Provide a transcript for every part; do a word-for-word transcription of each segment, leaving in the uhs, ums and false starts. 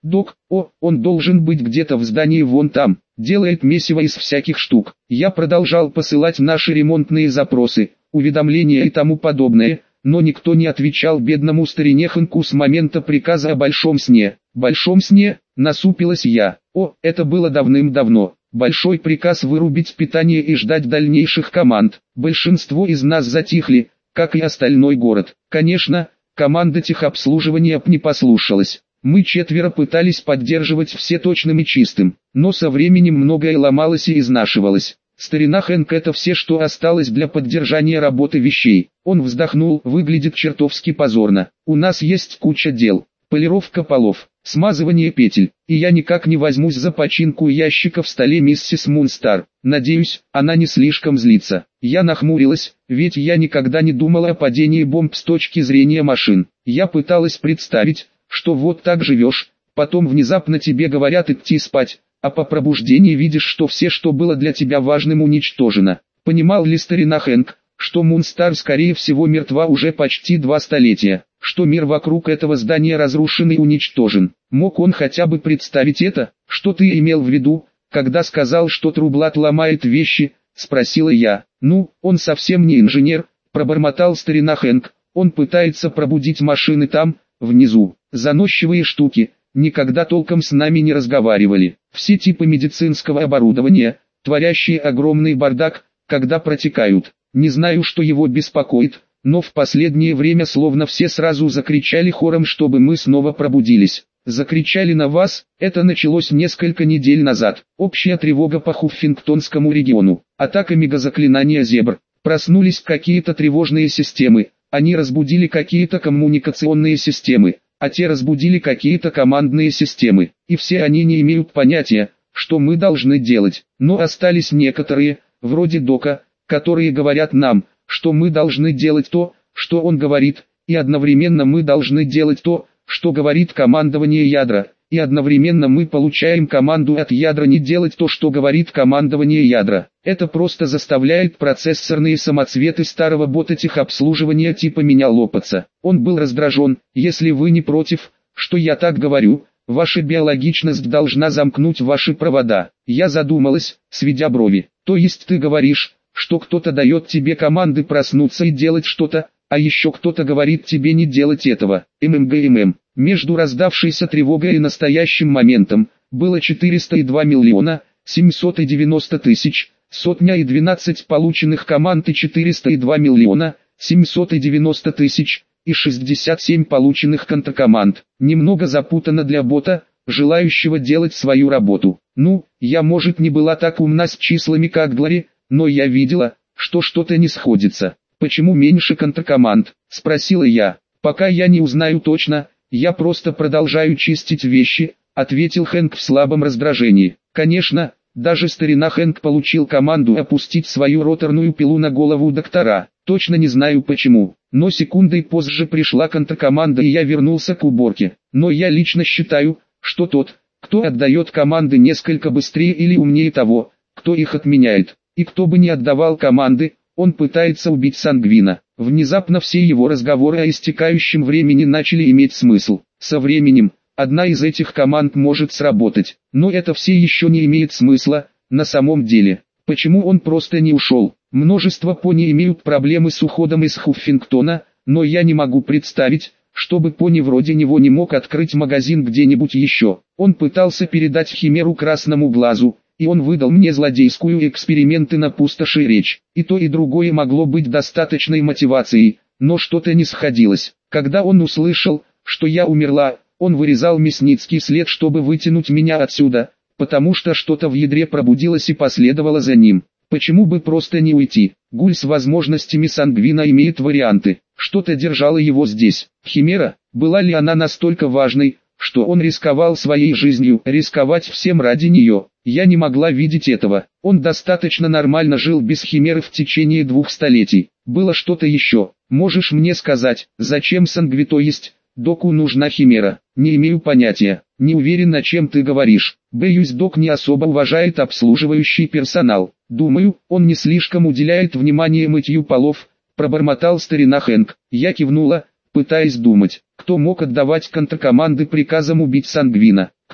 Док, о, он должен быть где-то в здании вон там, делает месиво из всяких штук. Я продолжал посылать наши ремонтные запросы, уведомления и тому подобное, но никто не отвечал бедному старине Хэнку с момента приказа о большом сне. Большом сне, насупилась я. О, это было давным-давно. Большой приказ вырубить питание и ждать дальнейших команд. Большинство из нас затихли, как и остальной город. Конечно, команда техобслуживания не послушалась. Мы четверо пытались поддерживать все точным и чистым, но со временем многое ломалось и изнашивалось. Старина Хэнк — это все, что осталось для поддержания работы вещей. Он вздохнул, выглядит чертовски позорно. У нас есть куча дел. Полировка полов, смазывание петель, и я никак не возьмусь за починку ящика в столе миссис Мунстар. Надеюсь, она не слишком злится. Я нахмурилась, ведь я никогда не думала о падении бомб с точки зрения машин. Я пыталась представить, что вот так живешь, потом внезапно тебе говорят идти спать, а по пробуждении видишь, что все, что было для тебя важным, уничтожено. Понимал ли старина Хэнк, что Мунстар скорее всего мертва уже почти два столетия, что мир вокруг этого здания разрушен и уничтожен? Мог он хотя бы представить это? Что ты имел в виду, когда сказал, что Трублат ломает вещи, спросила я. Ну, он совсем не инженер, пробормотал старина Хэнк, он пытается пробудить машины там, внизу. Заносчивые штуки, никогда толком с нами не разговаривали. Все типы медицинского оборудования, творящие огромный бардак, когда протекают. Не знаю, что его беспокоит, но в последнее время словно все сразу закричали хором, чтобы мы снова пробудились. Закричали на вас, это началось несколько недель назад. Общая тревога по Хуффингтонскому региону. Атака мегазаклинания зебр. Проснулись какие-то тревожные системы, они разбудили какие-то коммуникационные системы, а те разбудили какие-то командные системы. И все они не имеют понятия, что мы должны делать. Но остались некоторые, вроде Дока, которые говорят нам, что мы должны делать то, что он говорит, и одновременно мы должны делать то, что говорит командование ядра, и одновременно мы получаем команду от ядра не делать то, что говорит командование ядра. Это просто заставляет процессорные самоцветы старого бота техобслуживания типа меня лопаться. Он был раздражен. Если вы не против, что я так говорю, ваша биологичность должна замкнуть ваши провода. Я задумалась, сведя брови. То есть ты говоришь, что кто-то дает тебе команды проснуться и делать что-то, а еще кто-то говорит тебе не делать этого. ММГММ. Между раздавшейся тревогой и настоящим моментом, было четыреста два миллиона, семьсот девяносто тысяч, сотня и двенадцать полученных команд и четыреста два миллиона, семьсот девяносто тысяч, и шестьдесят семь полученных контркоманд. Немного запутанно для бота, желающего делать свою работу. Ну, я может не была так умна с числами как Глори, но я видела, что что-то не сходится. «Почему меньше контркоманд?» – спросила я. «Пока я не узнаю точно, я просто продолжаю чистить вещи», – ответил Хэнк в слабом раздражении. Конечно, даже старина Хэнк получил команду опустить свою роторную пилу на голову доктора. Точно не знаю почему, но секундой позже пришла контркоманда и я вернулся к уборке. Но я лично считаю, что тот, кто отдает команды несколько быстрее или умнее того, кто их отменяет, и кто бы не отдавал команды, он пытается убить Сангвина. Внезапно все его разговоры о истекающем времени начали иметь смысл. Со временем, одна из этих команд может сработать, но это все еще не имеет смысла, на самом деле. Почему он просто не ушел? Множество пони имеют проблемы с уходом из Хуффингтона, но я не могу представить, чтобы пони вроде него не мог открыть магазин где-нибудь еще. Он пытался передать химеру красному глазу, и он выдал мне злодейскую эксперименты на пустоши речь. И то и другое могло быть достаточной мотивацией, но что-то не сходилось. Когда он услышал, что я умерла, он вырезал мясницкий след, чтобы вытянуть меня отсюда, потому что что-то в ядре пробудилось и последовало за ним. Почему бы просто не уйти? Гуль с возможностями Сангвина имеет варианты. Что-то держало его здесь. Химера, была ли она настолько важной, что он рисковал своей жизнью, рисковать всем ради нее? Я не могла видеть этого. Он достаточно нормально жил без химеры в течение двух столетий. Было что-то еще. Можешь мне сказать, зачем Сангви, то есть Доку нужна химера? Не имею понятия. Не уверен, о чем ты говоришь. Боюсь, Док не особо уважает обслуживающий персонал. Думаю, он не слишком уделяет внимания мытью полов, пробормотал старина Хэнк. Я кивнула, пытаясь думать, кто мог отдавать контркоманды приказом убить Сангвина.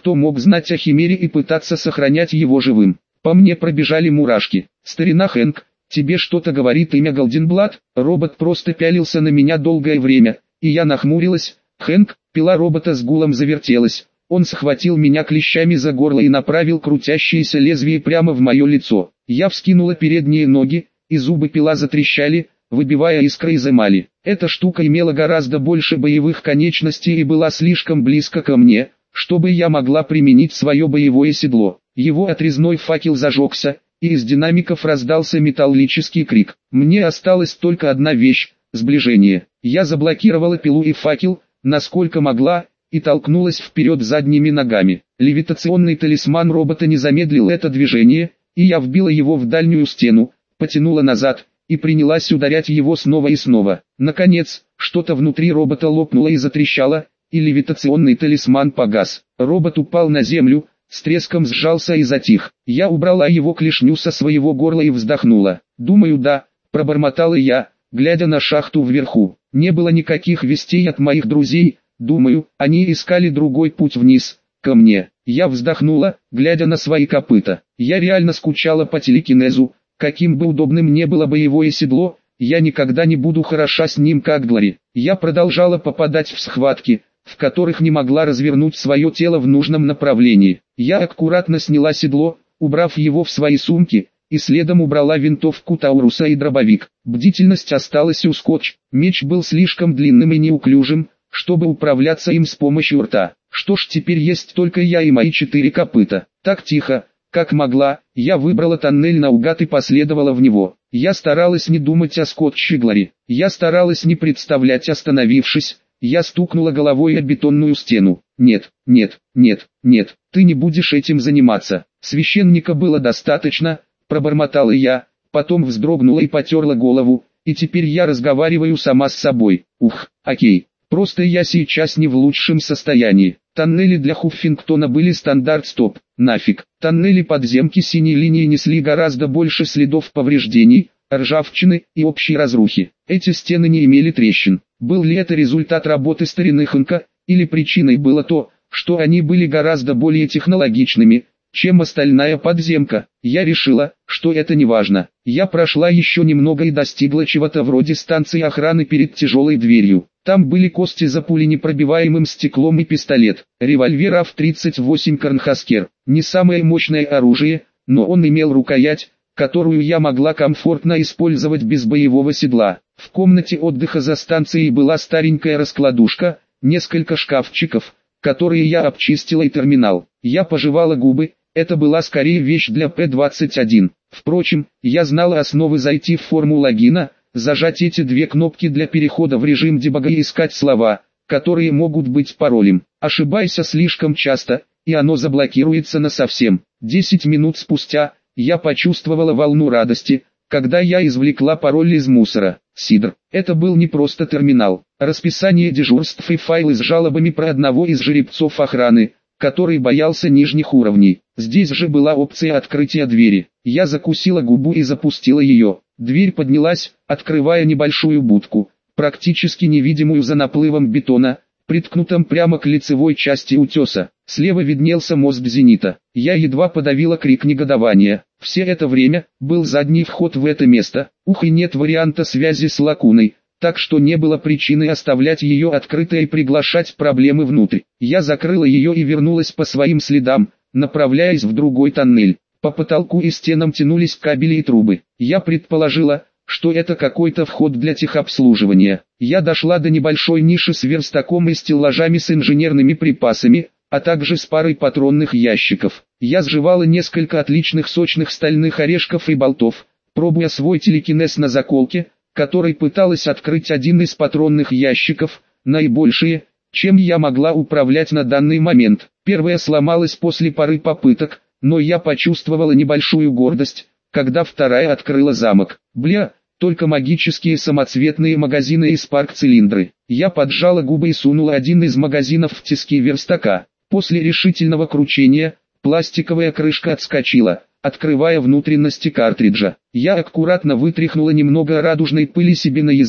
кто мог знать о Химере и пытаться сохранять его живым. По мне пробежали мурашки. «Старина Хэнк, тебе что-то говорит имя Голденблат?» Робот просто пялился на меня долгое время, и я нахмурилась. «Хэнк», пила робота с гулом завертелась. Он схватил меня клещами за горло и направил крутящееся лезвие прямо в мое лицо. Я вскинула передние ноги, и зубы пила затрещали, выбивая искры из эмали. Эта штука имела гораздо больше боевых конечностей и была слишком близко ко мне, чтобы я могла применить свое боевое седло. Его отрезной факел зажегся, и из динамиков раздался металлический крик. Мне осталась только одна вещь – сближение. Я заблокировала пилу и факел, насколько могла, и толкнулась вперед задними ногами. Левитационный талисман робота не замедлил это движение, и я вбила его в дальнюю стену, потянула назад, и принялась ударять его снова и снова. Наконец, что-то внутри робота лопнуло и затрещало, и левитационный талисман погас. Робот упал на землю, с треском сжался и затих. Я убрала его клешню со своего горла и вздохнула. «Думаю, да», – пробормотала я, глядя на шахту вверху. Не было никаких вестей от моих друзей. Думаю, они искали другой путь вниз, ко мне. Я вздохнула, глядя на свои копыта. Я реально скучала по телекинезу. Каким бы удобным не было боевое седло, я никогда не буду хороша с ним как Глори. Я продолжала попадать в схватки, в которых не могла развернуть свое тело в нужном направлении. Я аккуратно сняла седло, убрав его в свои сумки, и следом убрала винтовку Тауруса и дробовик. Бдительность осталась у Скотч. Меч был слишком длинным и неуклюжим, чтобы управляться им с помощью рта. Что ж, теперь есть только я и мои четыре копыта. Так тихо, как могла, я выбрала тоннель наугад и последовала в него. Я старалась не думать о Скотче Глори. Я старалась не представлять, остановившись. Я стукнула головой о бетонную стену. «Нет, нет, нет, нет, ты не будешь этим заниматься. Священника было достаточно», – пробормотала я, потом вздрогнула и потерла голову, и теперь я разговариваю сама с собой. Ух, окей. Просто я сейчас не в лучшем состоянии. Тоннели для Хуффингтона были стандарт-стоп. Нафиг. Тоннели подземки синей линии несли гораздо больше следов повреждений, ржавчины и общей разрухи. Эти стены не имели трещин. Был ли это результат работы старины Хэнка, или причиной было то, что они были гораздо более технологичными, чем остальная подземка? Я решила, что это не важно. Я прошла еще немного и достигла чего-то вроде станции охраны перед тяжелой дверью. Там были кости за пуленепробиваемым стеклом и пистолет. Револьвер эй тридцать восемь Корнхаскер. Не самое мощное оружие, но он имел рукоять, которую я могла комфортно использовать без боевого седла. В комнате отдыха за станцией была старенькая раскладушка, несколько шкафчиков, которые я обчистила, и терминал. Я пожевала губы, это была скорее вещь для Пэ двадцать один. Впрочем, я знала основы: зайти в форму логина, зажать эти две кнопки для перехода в режим дебага и искать слова, которые могут быть паролем. Ошибайся слишком часто, и оно заблокируется насовсем. Десять минут спустя, я почувствовала волну радости, когда я извлекла пароль из мусора. Сидр. Это был не просто терминал. Расписание дежурств и файлы с жалобами про одного из жеребцов охраны, который боялся нижних уровней. Здесь же была опция открытия двери. Я закусила губу и запустила ее. Дверь поднялась, открывая небольшую будку, практически невидимую за наплывом бетона, приткнутым прямо к лицевой части утеса. Слева виднелся мост Зенита. Я едва подавила крик негодования. Все это время был задний вход в это место. Ух, и нет варианта связи с лакуной, так что не было причины оставлять ее открытой и приглашать проблемы внутрь. Я закрыла ее и вернулась по своим следам, направляясь в другой тоннель. По потолку и стенам тянулись кабели и трубы. Я предположила, что это какой-то вход для техобслуживания. Я дошла до небольшой ниши с верстаком и стеллажами с инженерными припасами, а также с парой патронных ящиков. Я сживала несколько отличных сочных стальных орешков и болтов, пробуя свой телекинез на заколке, которой пыталась открыть один из патронных ящиков, наибольшие, чем я могла управлять на данный момент. Первая сломалась после пары попыток, но я почувствовала небольшую гордость, когда вторая открыла замок. Бля, только магические самоцветные магазины и спарк-цилиндры. Я поджала губы и сунула один из магазинов в тиски верстака. После решительного кручения, пластиковая крышка отскочила, открывая внутренности картриджа. Я аккуратно вытряхнула немного радужной пыли себе на язык,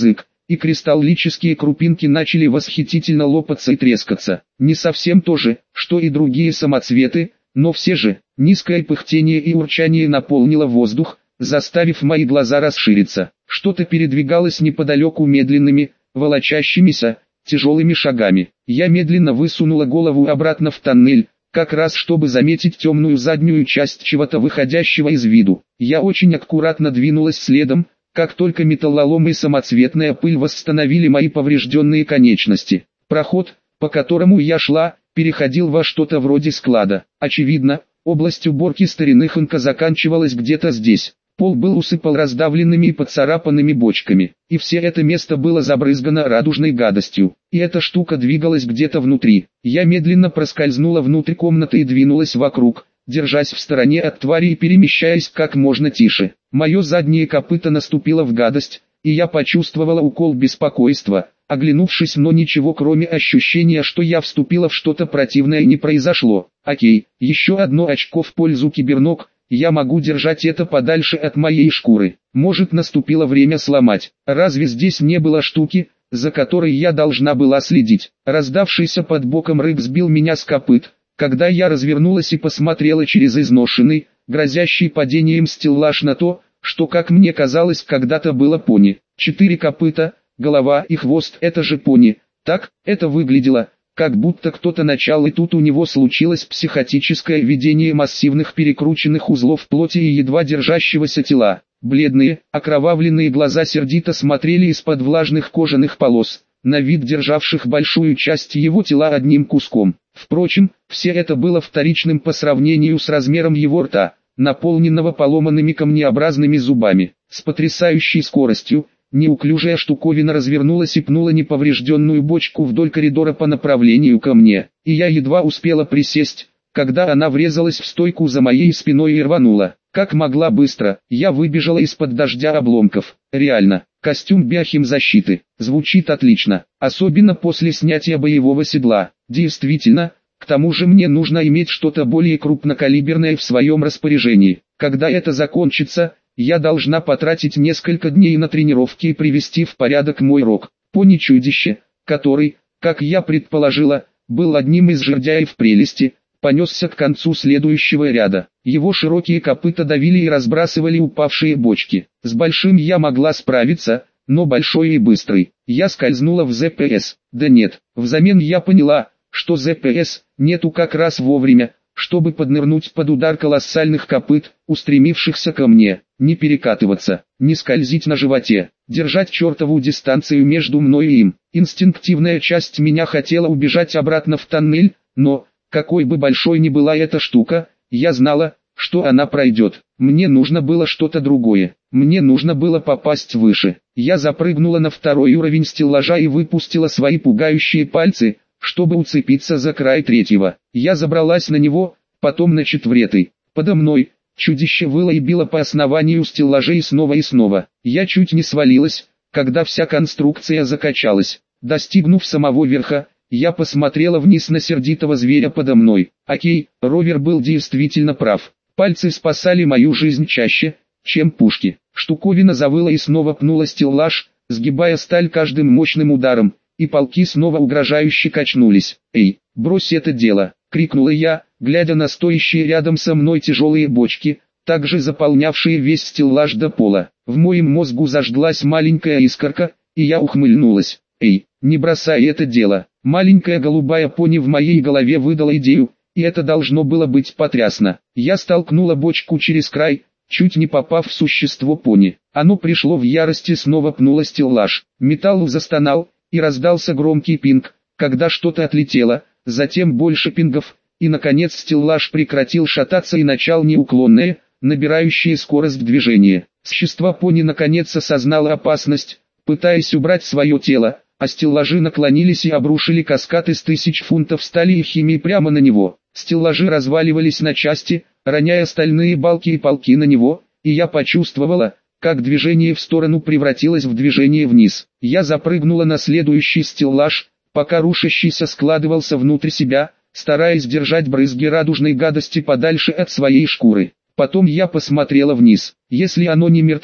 и кристаллические крупинки начали восхитительно лопаться и трескаться. Не совсем то же, что и другие самоцветы, но все же, низкое пыхтение и урчание наполнило воздух, заставив мои глаза расшириться. Что-то передвигалось неподалеку медленными, волочащимися, тяжелыми шагами. Я медленно высунула голову обратно в тоннель, как раз чтобы заметить темную заднюю часть чего-то выходящего из виду. Я очень аккуратно двинулась следом, как только металлолом и самоцветная пыль восстановили мои поврежденные конечности. Проход, по которому я шла, переходил во что-то вроде склада. Очевидно, область уборки старинных инка заканчивалась где-то здесь. Пол был усыпан раздавленными и поцарапанными бочками, и все это место было забрызгано радужной гадостью. И эта штука двигалась где-то внутри. Я медленно проскользнула внутрь комнаты и двинулась вокруг, держась в стороне от твари и перемещаясь как можно тише. Мое заднее копыто наступило в гадость, и я почувствовала укол беспокойства. Оглянувшись, но ничего кроме ощущения, что я вступила в что-то противное, не произошло. Окей, еще одно очко в пользу киберног. Я могу держать это подальше от моей шкуры. Может, наступило время сломать. Разве здесь не было штуки, за которой я должна была следить? Раздавшийся под боком рык сбил меня с копыт, когда я развернулась и посмотрела через изношенный, грозящий падением стеллаж на то, что, как мне казалось, когда-то было пони. Четыре копыта, голова и хвост — это же пони. Так, это выглядело, как будто кто-то начал, и тут у него случилось психотическое видение массивных перекрученных узлов плоти и едва держащегося тела. Бледные, окровавленные глаза сердито смотрели из-под влажных кожаных полос, на вид державших большую часть его тела одним куском. Впрочем, все это было вторичным по сравнению с размером его рта, наполненного поломанными камнеобразными зубами. С потрясающей скоростью, неуклюжая штуковина развернулась и пнула неповрежденную бочку вдоль коридора по направлению ко мне, и я едва успела присесть, когда она врезалась в стойку за моей спиной и рванула. Как могла быстро, я выбежала из-под дождя обломков. Реально, костюм биохимзащиты. Звучит отлично, особенно после снятия боевого седла. Действительно, к тому же мне нужно иметь что-то более крупнокалиберное в своем распоряжении. Когда это закончится, я должна потратить несколько дней на тренировки и привести в порядок мой рог. Пони-чудище, который, как я предположила, был одним из жердяев прелести, понесся к концу следующего ряда. Его широкие копыта давили и разбрасывали упавшие бочки. С большим я могла справиться, но большой и быстрый. Я скользнула в зэ пэ эс. Да нет, взамен я поняла, что зэ пэ эс нету как раз вовремя, чтобы поднырнуть под удар колоссальных копыт, устремившихся ко мне. Не перекатываться, не скользить на животе, держать чертову дистанцию между мной и им. Инстинктивная часть меня хотела убежать обратно в тоннель, но, какой бы большой ни была эта штука, я знала, что она пройдет. Мне нужно было что-то другое. Мне нужно было попасть выше. Я запрыгнула на второй уровень стеллажа и выпустила свои пугающие пальцы, чтобы уцепиться за край третьего. Я забралась на него, потом на четвертый. Подо мной чудище выло и било по основанию стеллажей снова и снова. Я чуть не свалилась, когда вся конструкция закачалась. Достигнув самого верха, я посмотрела вниз на сердитого зверя подо мной. Окей, ровер был действительно прав. Пальцы спасали мою жизнь чаще, чем пушки. Штуковина завыла и снова пнула стеллаж, сгибая сталь каждым мощным ударом, и полки снова угрожающе качнулись. «Эй, брось это дело!» — крикнула я, глядя на стоящие рядом со мной тяжелые бочки, также заполнявшие весь стеллаж до пола. В моем мозгу зажглась маленькая искорка, и я ухмыльнулась. «Эй, не бросай это дело!» Маленькая голубая пони в моей голове выдала идею, и это должно было быть потрясно. Я столкнула бочку через край, чуть не попав в существо пони. Оно пришло в ярость и снова пнуло стеллаж. Металл застонал, и раздался громкий пинг, когда что-то отлетело, затем больше пингов, и наконец стеллаж прекратил шататься и начал неуклонное, набирающее скорость движение. Существо пони наконец осознало опасность, пытаясь убрать свое тело, а стеллажи наклонились и обрушили каскад из тысяч фунтов стали и химии прямо на него. Стеллажи разваливались на части, роняя стальные балки и полки на него, и я почувствовала, как движение в сторону превратилось в движение вниз. Я запрыгнула на следующий стеллаж, пока рушащийся складывался внутрь себя, стараясь держать брызги радужной гадости подальше от своей шкуры. Потом я посмотрела вниз. Если оно не мертво,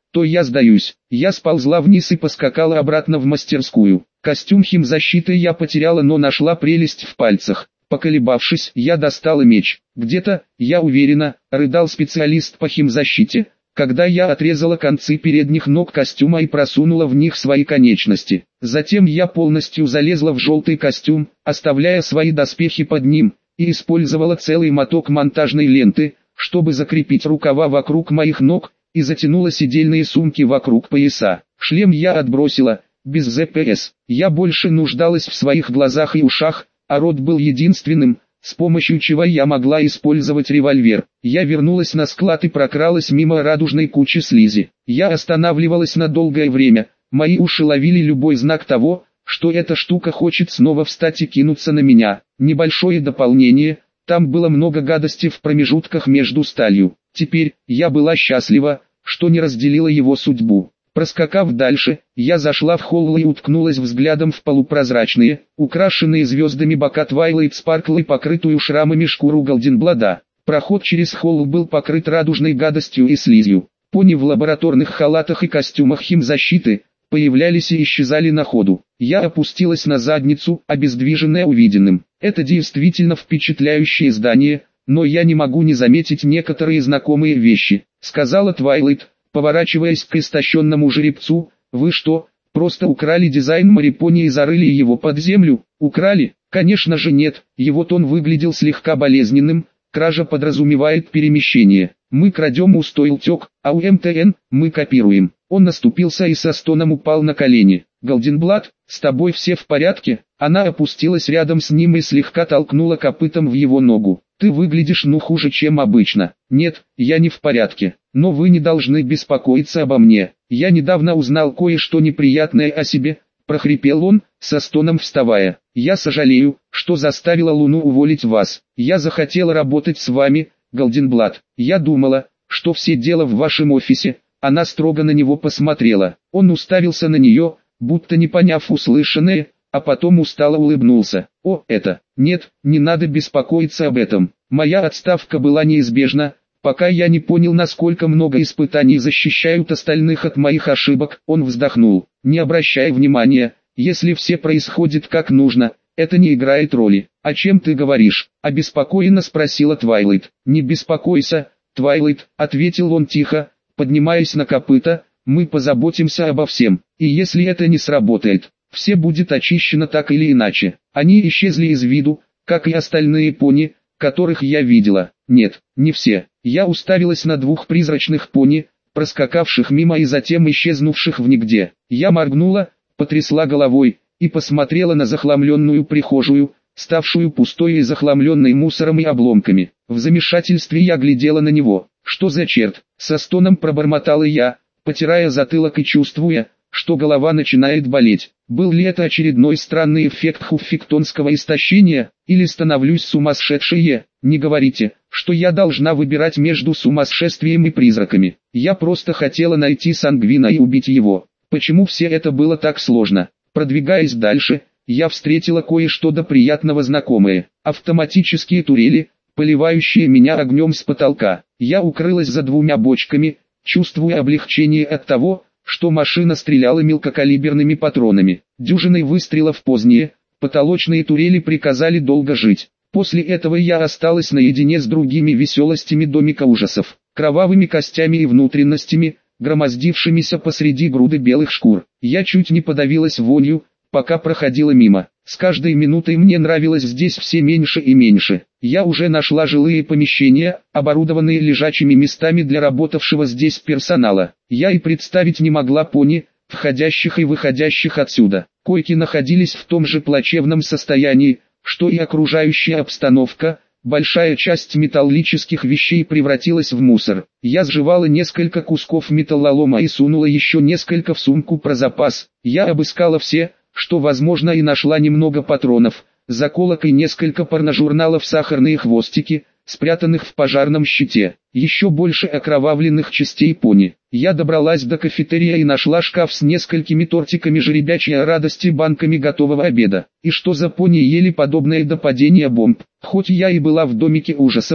то я сдаюсь. Я сползла вниз и поскакала обратно в мастерскую. Костюм химзащиты я потеряла, но нашла прелесть в пальцах. Поколебавшись, я достала меч. Где-то, я уверена, рыдал специалист по химзащите, когда я отрезала концы передних ног костюма и просунула в них свои конечности. Затем я полностью залезла в желтый костюм, оставляя свои доспехи под ним, и использовала целый моток монтажной ленты, чтобы закрепить рукава вокруг моих ног, и затянула седельные сумки вокруг пояса. Шлем я отбросила, без ЗПС. Я больше нуждалась в своих глазах и ушах, а рот был единственным, с помощью чего я могла использовать револьвер. Я вернулась на склад и прокралась мимо радужной кучи слизи. Я останавливалась на долгое время, мои уши ловили любой знак того, что эта штука хочет снова встать и кинуться на меня. Небольшое дополнение, там было много гадости в промежутках между сталью. Теперь, я была счастлива, что не разделила его судьбу. Проскакав дальше, я зашла в холл и уткнулась взглядом в полупрозрачные, украшенные звездами бока Twilight Sparkle и покрытую шрамами шкуру Голденблада. Проход через холл был покрыт радужной гадостью и слизью. Пони в лабораторных халатах и костюмах химзащиты появлялись и исчезали на ходу. Я опустилась на задницу, обездвиженная увиденным. Это действительно впечатляющее здание, но я не могу не заметить некоторые знакомые вещи, сказала Твайлайт, поворачиваясь к истощенному жеребцу. Вы что, просто украли дизайн Марипони и зарыли его под землю? Украли? Конечно же нет, его тон выглядел слегка болезненным. Кража подразумевает перемещение. Мы крадем у Стоилтек, а у МТН мы копируем. Он наступился и со стоном упал на колени. Голденблад, с тобой все в порядке? Она опустилась рядом с ним и слегка толкнула копытом в его ногу. Ты выглядишь ну хуже, чем обычно. Нет, я не в порядке. Но вы не должны беспокоиться обо мне. Я недавно узнал кое-что неприятное о себе, прохрипел он, со стоном вставая. Я сожалею, что заставила Луну уволить вас. Я захотела работать с вами, Голденблад. Я думала, что все дело в вашем офисе. Она строго на него посмотрела. Он уставился на нее, будто не поняв услышанное, а потом устало улыбнулся. О, это, нет, не надо беспокоиться об этом. Моя отставка была неизбежна, пока я не понял, насколько много испытаний защищают остальных от моих ошибок. Он вздохнул. Не обращай внимания, если все происходит как нужно, это не играет роли. О чем ты говоришь? Обеспокоенно спросила Твайлайт. Не беспокойся, Твайлайт, ответил он тихо, поднимаясь на копыта, мы позаботимся обо всем. И если это не сработает, все будет очищено так или иначе. Они исчезли из виду, как и остальные пони, которых я видела. Нет, не все. Я уставилась на двух призрачных пони, проскакавших мимо и затем исчезнувших в нигде. Я моргнула, потрясла головой, и посмотрела на захламленную прихожую, ставшую пустой и захламленной мусором и обломками. В замешательстве я глядела на него. Что за черт? Со стоном пробормотала я, потирая затылок и чувствуя, что голова начинает болеть. Был ли это очередной странный эффект хуффиктонского истощения, или становлюсь сумасшедшей? Не говорите, что я должна выбирать между сумасшествием и призраками. Я просто хотела найти Сангвина и убить его. Почему все это было так сложно? Продвигаясь дальше, я встретила кое-что до приятного знакомое. Автоматические турели, поливающие меня огнем с потолка. Я укрылась за двумя бочками, чувствуя облегчение от того, что машина стреляла мелкокалиберными патронами. Дюжиной выстрелов позднее, потолочные турели приказали долго жить. После этого я осталась наедине с другими веселостями домика ужасов, кровавыми костями и внутренностями, громоздившимися посреди груды белых шкур. Я чуть не подавилась вонью, пока проходила мимо. С каждой минутой мне нравилось здесь все меньше и меньше. Я уже нашла жилые помещения, оборудованные лежачими местами для работавшего здесь персонала. Я и представить не могла пони, входящих и выходящих отсюда. Койки находились в том же плачевном состоянии, что и окружающая обстановка. Большая часть металлических вещей превратилась в мусор. Я сживала несколько кусков металлолома и сунула еще несколько в сумку про запас. Я обыскала все, что возможно, и нашла немного патронов, заколок и несколько порножурналов, сахарные хвостики, спрятанных в пожарном щите. Еще больше окровавленных частей пони. Я добралась до кафетерия и нашла шкаф с несколькими тортиками жеребячей радости, банками готового обеда. И что за пони ели подобное до падения бомб? Хоть я и была в домике ужасов,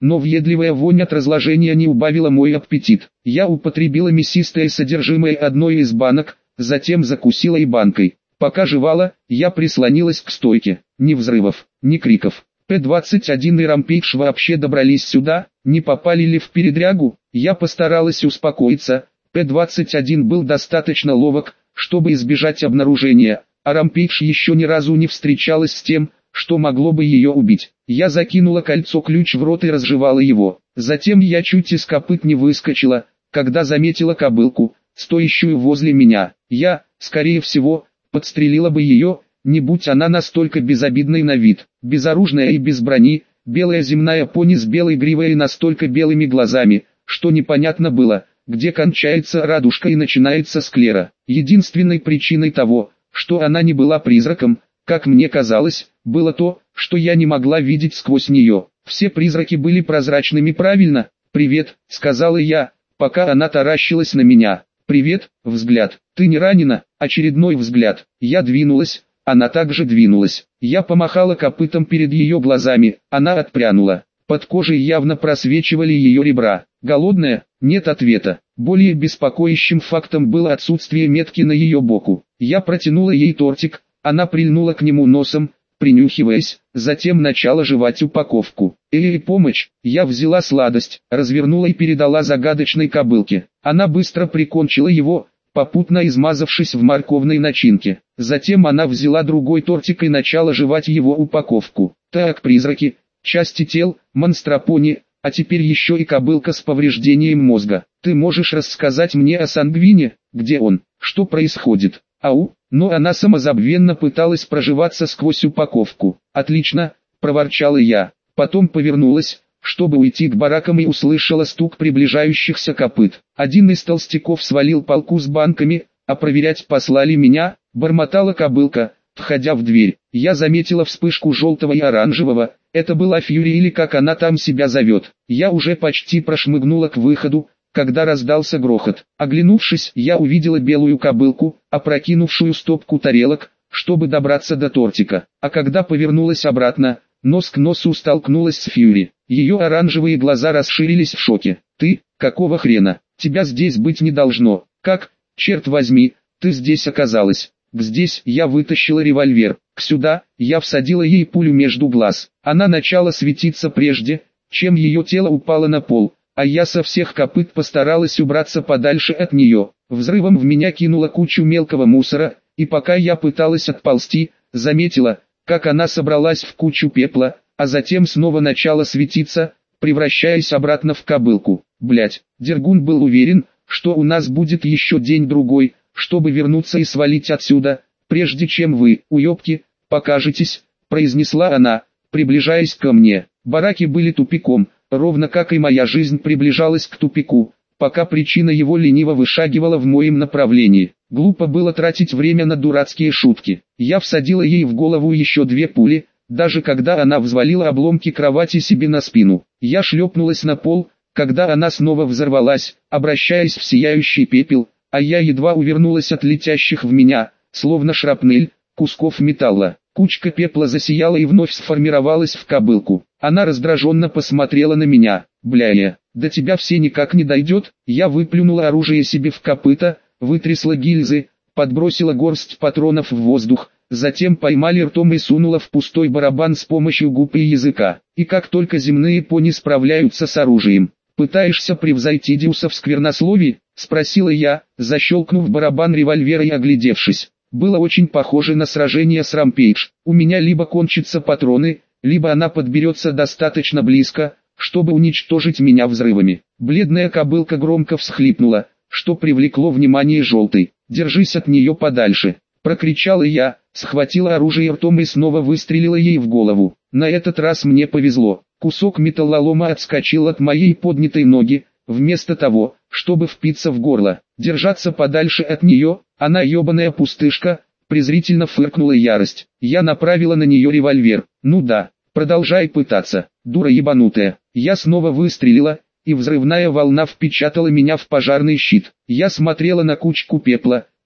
но въедливая вонь от разложения не убавила мой аппетит. Я употребила мясистое содержимое одной из банок, затем закусила и банкой. Пока жевала, я прислонилась к стойке. Ни взрывов, ни криков. П двадцать один и Рампейдж вообще добрались сюда, не попали ли в передрягу? Я постаралась успокоиться. П двадцать один был достаточно ловок, чтобы избежать обнаружения, а Рампейдж еще ни разу не встречалась с тем, что могло бы ее убить. Я закинула кольцо-ключ в рот и разжевала его. Затем я чуть из копыт не выскочила, когда заметила кобылку, стоящую возле меня. Я, скорее всего, подстрелила бы ее, не будь она настолько безобидной на вид. Безоружная и без брони, белая земная пони с белой гривой и настолько белыми глазами, что непонятно было, где кончается радужка и начинается склера. Единственной причиной того, что она не была призраком, как мне казалось, было то, что я не могла видеть сквозь нее. Все призраки были прозрачными, правильно? «Привет», — сказала я, пока она таращилась на меня. «Привет», взгляд. «Ты не ранена?» Очередной взгляд. Я двинулась, она также двинулась. Я помахала копытом перед ее глазами, она отпрянула. Под кожей явно просвечивали ее ребра. «Голодная?» Нет ответа. Более беспокоящим фактом было отсутствие метки на ее боку. Я протянула ей тортик, она прильнула к нему носом, принюхиваясь, затем начала жевать упаковку. «Эй, помощь!» Я взяла сладость, развернула и передала загадочной кобылке. Она быстро прикончила его, попутно измазавшись в морковной начинке. Затем она взяла другой тортик и начала жевать его упаковку. «Так, призраки, части тел, монстропони, а теперь еще и кобылка с повреждением мозга. Ты можешь рассказать мне о Сангвине? Где он? Что происходит?» «Ау!» Но она самозабвенно пыталась проживаться сквозь упаковку. «Отлично!» – проворчала я. Потом повернулась, чтобы уйти к баракам, и услышала стук приближающихся копыт. Один из толстяков свалил палку с банками, а проверять послали меня, бормотала кобылка, входя в дверь. Я заметила вспышку желтого и оранжевого, это была Фьюри или как она там себя зовет. Я уже почти прошмыгнула к выходу, когда раздался грохот. Оглянувшись, я увидела белую кобылку, опрокинувшую стопку тарелок, чтобы добраться до тортика. А когда повернулась обратно, нос к носу столкнулась с Фьюри. Ее оранжевые глаза расширились в шоке. «Ты, какого хрена? Тебя здесь быть не должно. Как, черт возьми, ты здесь оказалась?» «Здесь» я вытащила револьвер. «К сюда» я всадила ей пулю между глаз. Она начала светиться прежде, чем ее тело упало на пол, а я со всех копыт постаралась убраться подальше от нее. Взрывом в меня кинула кучу мелкого мусора, и пока я пыталась отползти, заметила, как она собралась в кучу пепла, а затем снова начала светиться, превращаясь обратно в кобылку. Блять, Дергун был уверен, что у нас будет еще день-другой, чтобы вернуться и свалить отсюда, прежде чем вы, уебки, покажетесь, произнесла она, приближаясь ко мне. Бараки были тупиком, ровно как и моя жизнь приближалась к тупику, пока причина его лениво вышагивала в моем направлении. Глупо было тратить время на дурацкие шутки. Я всадила ей в голову еще две пули, даже когда она взвалила обломки кровати себе на спину. Я шлепнулась на пол, когда она снова взорвалась, обращаясь в сияющий пепел, а я едва увернулась от летящих в меня, словно шрапнель, кусков металла. Кучка пепла засияла и вновь сформировалась в кобылку. Она раздраженно посмотрела на меня. «Бляя, до тебя все никак не дойдет». Я выплюнула оружие себе в копыта, вытрясла гильзы, подбросила горсть патронов в воздух, затем поймали ртом и сунула в пустой барабан с помощью губ и языка. И как только земные пони справляются с оружием. «Пытаешься превзойти Диуса в сквернословии?» — спросила я, защелкнув барабан револьвера и оглядевшись. Было очень похоже на сражение с Рампейдж. У меня либо кончатся патроны, либо она подберется достаточно близко, чтобы уничтожить меня взрывами. Бледная кобылка громко всхлипнула, что привлекло внимание желтой. «Держись от нее подальше!» — прокричала я, схватила оружие ртом и снова выстрелила ей в голову. На этот раз мне повезло. Кусок металлолома отскочил от моей поднятой ноги, вместо того, чтобы впиться в горло. Держаться подальше от нее, она ебаная пустышка, презрительно фыркнула ярость. Я направила на нее револьвер. «Ну да, продолжай пытаться, дура ебанутая». Я снова выстрелила, и взрывная волна впечатала меня в пожарный щит. Я смотрела на кучку пепла,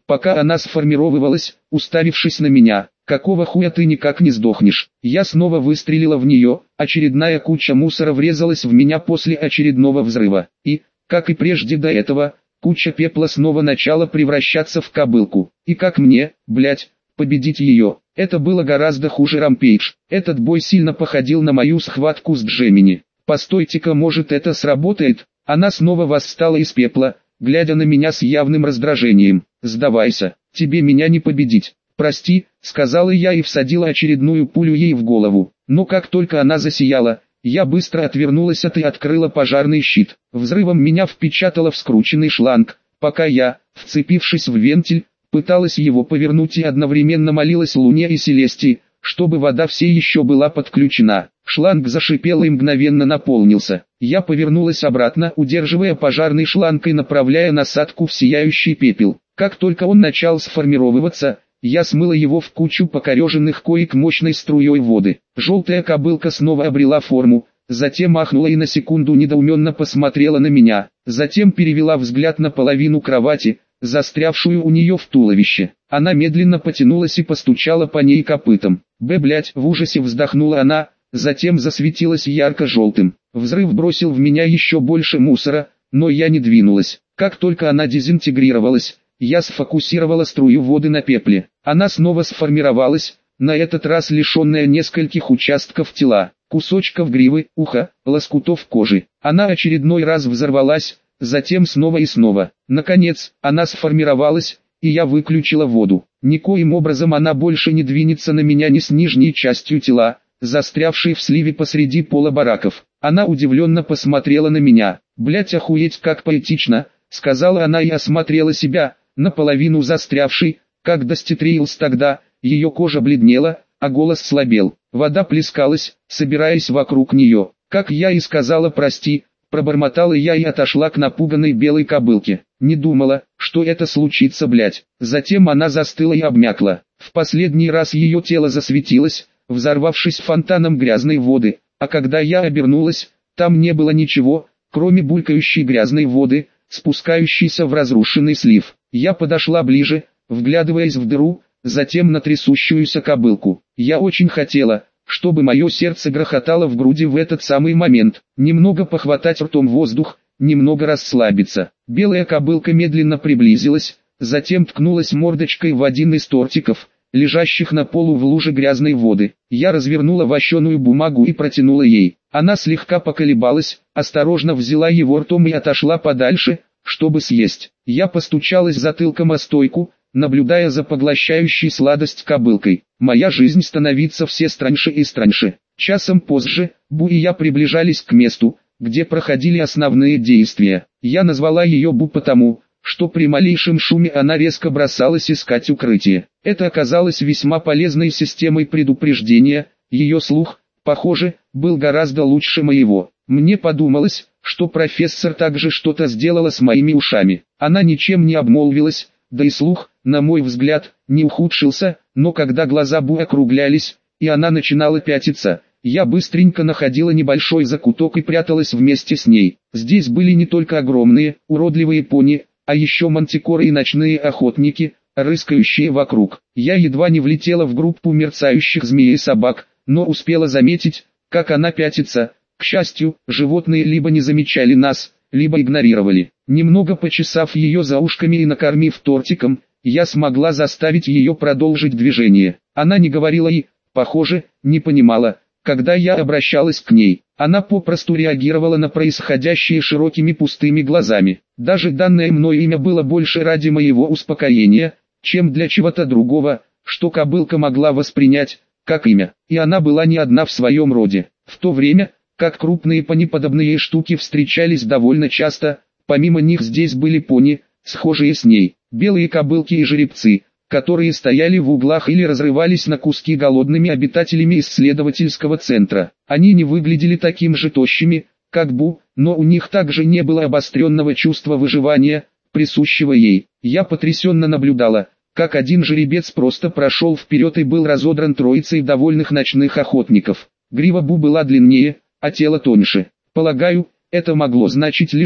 пока она сформировалась, уставившись на меня. «Какого хуя ты никак не сдохнешь?» Я снова выстрелила в нее, очередная куча мусора врезалась в меня после очередного взрыва. И, как и прежде до этого, куча пепла снова начала превращаться в кобылку. И как мне, блять, победить ее? Это было гораздо хуже Рампейдж. Этот бой сильно походил на мою схватку с Джемини. «Постойте-ка, может это сработает?» Она снова восстала из пепла, глядя на меня с явным раздражением. «Сдавайся, тебе меня не победить». «Прости», — сказала я и всадила очередную пулю ей в голову. Но как только она засияла, я быстро отвернулась от и открыла пожарный щит. Взрывом меня впечатало в скрученный шланг, пока я, вцепившись в вентиль, пыталась его повернуть и одновременно молилась Луне и Селестии, чтобы вода все еще была подключена. Шланг зашипел и мгновенно наполнился. Я повернулась обратно, удерживая пожарный шланг и направляя насадку в сияющий пепел. Как только он начал сформировываться, я смыла его в кучу покореженных коек мощной струей воды. Желтая кобылка снова обрела форму, затем ахнула и на секунду недоуменно посмотрела на меня, затем перевела взгляд на половину кровати, застрявшую у нее в туловище. Она медленно потянулась и постучала по ней копытом. «Б, блять!» — в ужасе вздохнула она, затем засветилась ярко-желтым. Взрыв бросил в меня еще больше мусора, но я не двинулась. Как только она дезинтегрировалась, я сфокусировала струю воды на пепле. Она снова сформировалась, на этот раз лишенная нескольких участков тела, кусочков гривы, уха, лоскутов кожи. Она очередной раз взорвалась, затем снова и снова. Наконец, она сформировалась, и я выключила воду. Никоим образом она больше не двинется на меня ни с нижней частью тела, застрявшей в сливе посреди пола бараков. Она удивленно посмотрела на меня. «Блять, охуеть, как поэтично», — сказала она и осмотрела себя, наполовину застрявший, как Дасти Трейлс тогда, ее кожа бледнела, а голос слабел. Вода плескалась, собираясь вокруг нее. «Как я и сказала, прости», — пробормотала я и отошла к напуганной белой кобылке. Не думала, что это случится, блять. Затем она застыла и обмякла. В последний раз ее тело засветилось, взорвавшись фонтаном грязной воды, а когда я обернулась, там не было ничего, кроме булькающей грязной воды, спускающейся в разрушенный слив. Я подошла ближе, вглядываясь в дыру, затем на трясущуюся кобылку. Я очень хотела, чтобы мое сердце грохотало в груди в этот самый момент. Немного похватать ртом воздух, немного расслабиться. Белая кобылка медленно приблизилась, затем ткнулась мордочкой в один из тортиков, лежащих на полу в луже грязной воды. Я развернула вощеную бумагу и протянула ей. Она слегка поколебалась, осторожно взяла его ртом и отошла подальше, чтобы съесть. Я постучалась затылком о стойку, наблюдая за поглощающей сладость кобылкой. Моя жизнь становится все страньше и страньше. Часом позже, Бу и я приближались к месту, где проходили основные действия. Я назвала ее Бу потому, что при малейшем шуме она резко бросалась искать укрытие. Это оказалось весьма полезной системой предупреждения, ее слух, похоже, был гораздо лучше моего. Мне подумалось, что профессор также что-то сделала с моими ушами. Она ничем не обмолвилась, да и слух, на мой взгляд, не ухудшился, но когда глаза Бу округлялись, и она начинала пятиться, я быстренько находила небольшой закуток и пряталась вместе с ней. Здесь были не только огромные, уродливые пони, а еще мантикоры и ночные охотники, рыскающие вокруг. Я едва не влетела в группу мерцающих змей и собак, но успела заметить, как она пятится. К счастью, животные либо не замечали нас, либо игнорировали. Немного почесав ее за ушками и накормив тортиком, я смогла заставить ее продолжить движение. Она не говорила и, похоже, не понимала, когда я обращалась к ней. Она попросту реагировала на происходящее широкими пустыми глазами. Даже данное мной имя было больше ради моего успокоения, чем для чего-то другого, что кобылка могла воспринять, как имя. И она была не одна в своем роде. В то время, как крупные пониподобные штуки встречались довольно часто, помимо них здесь были пони, схожие с ней, белые кобылки и жеребцы, которые стояли в углах или разрывались на куски голодными обитателями исследовательского центра. Они не выглядели таким же тощими, как Бу, но у них также не было обостренного чувства выживания, присущего ей. Я потрясенно наблюдала, как один жеребец просто прошел вперед и был разодран троицей довольных ночных охотников. Грива Бу была длиннее, а тело тоньше. Полагаю, это могло значить лишь то,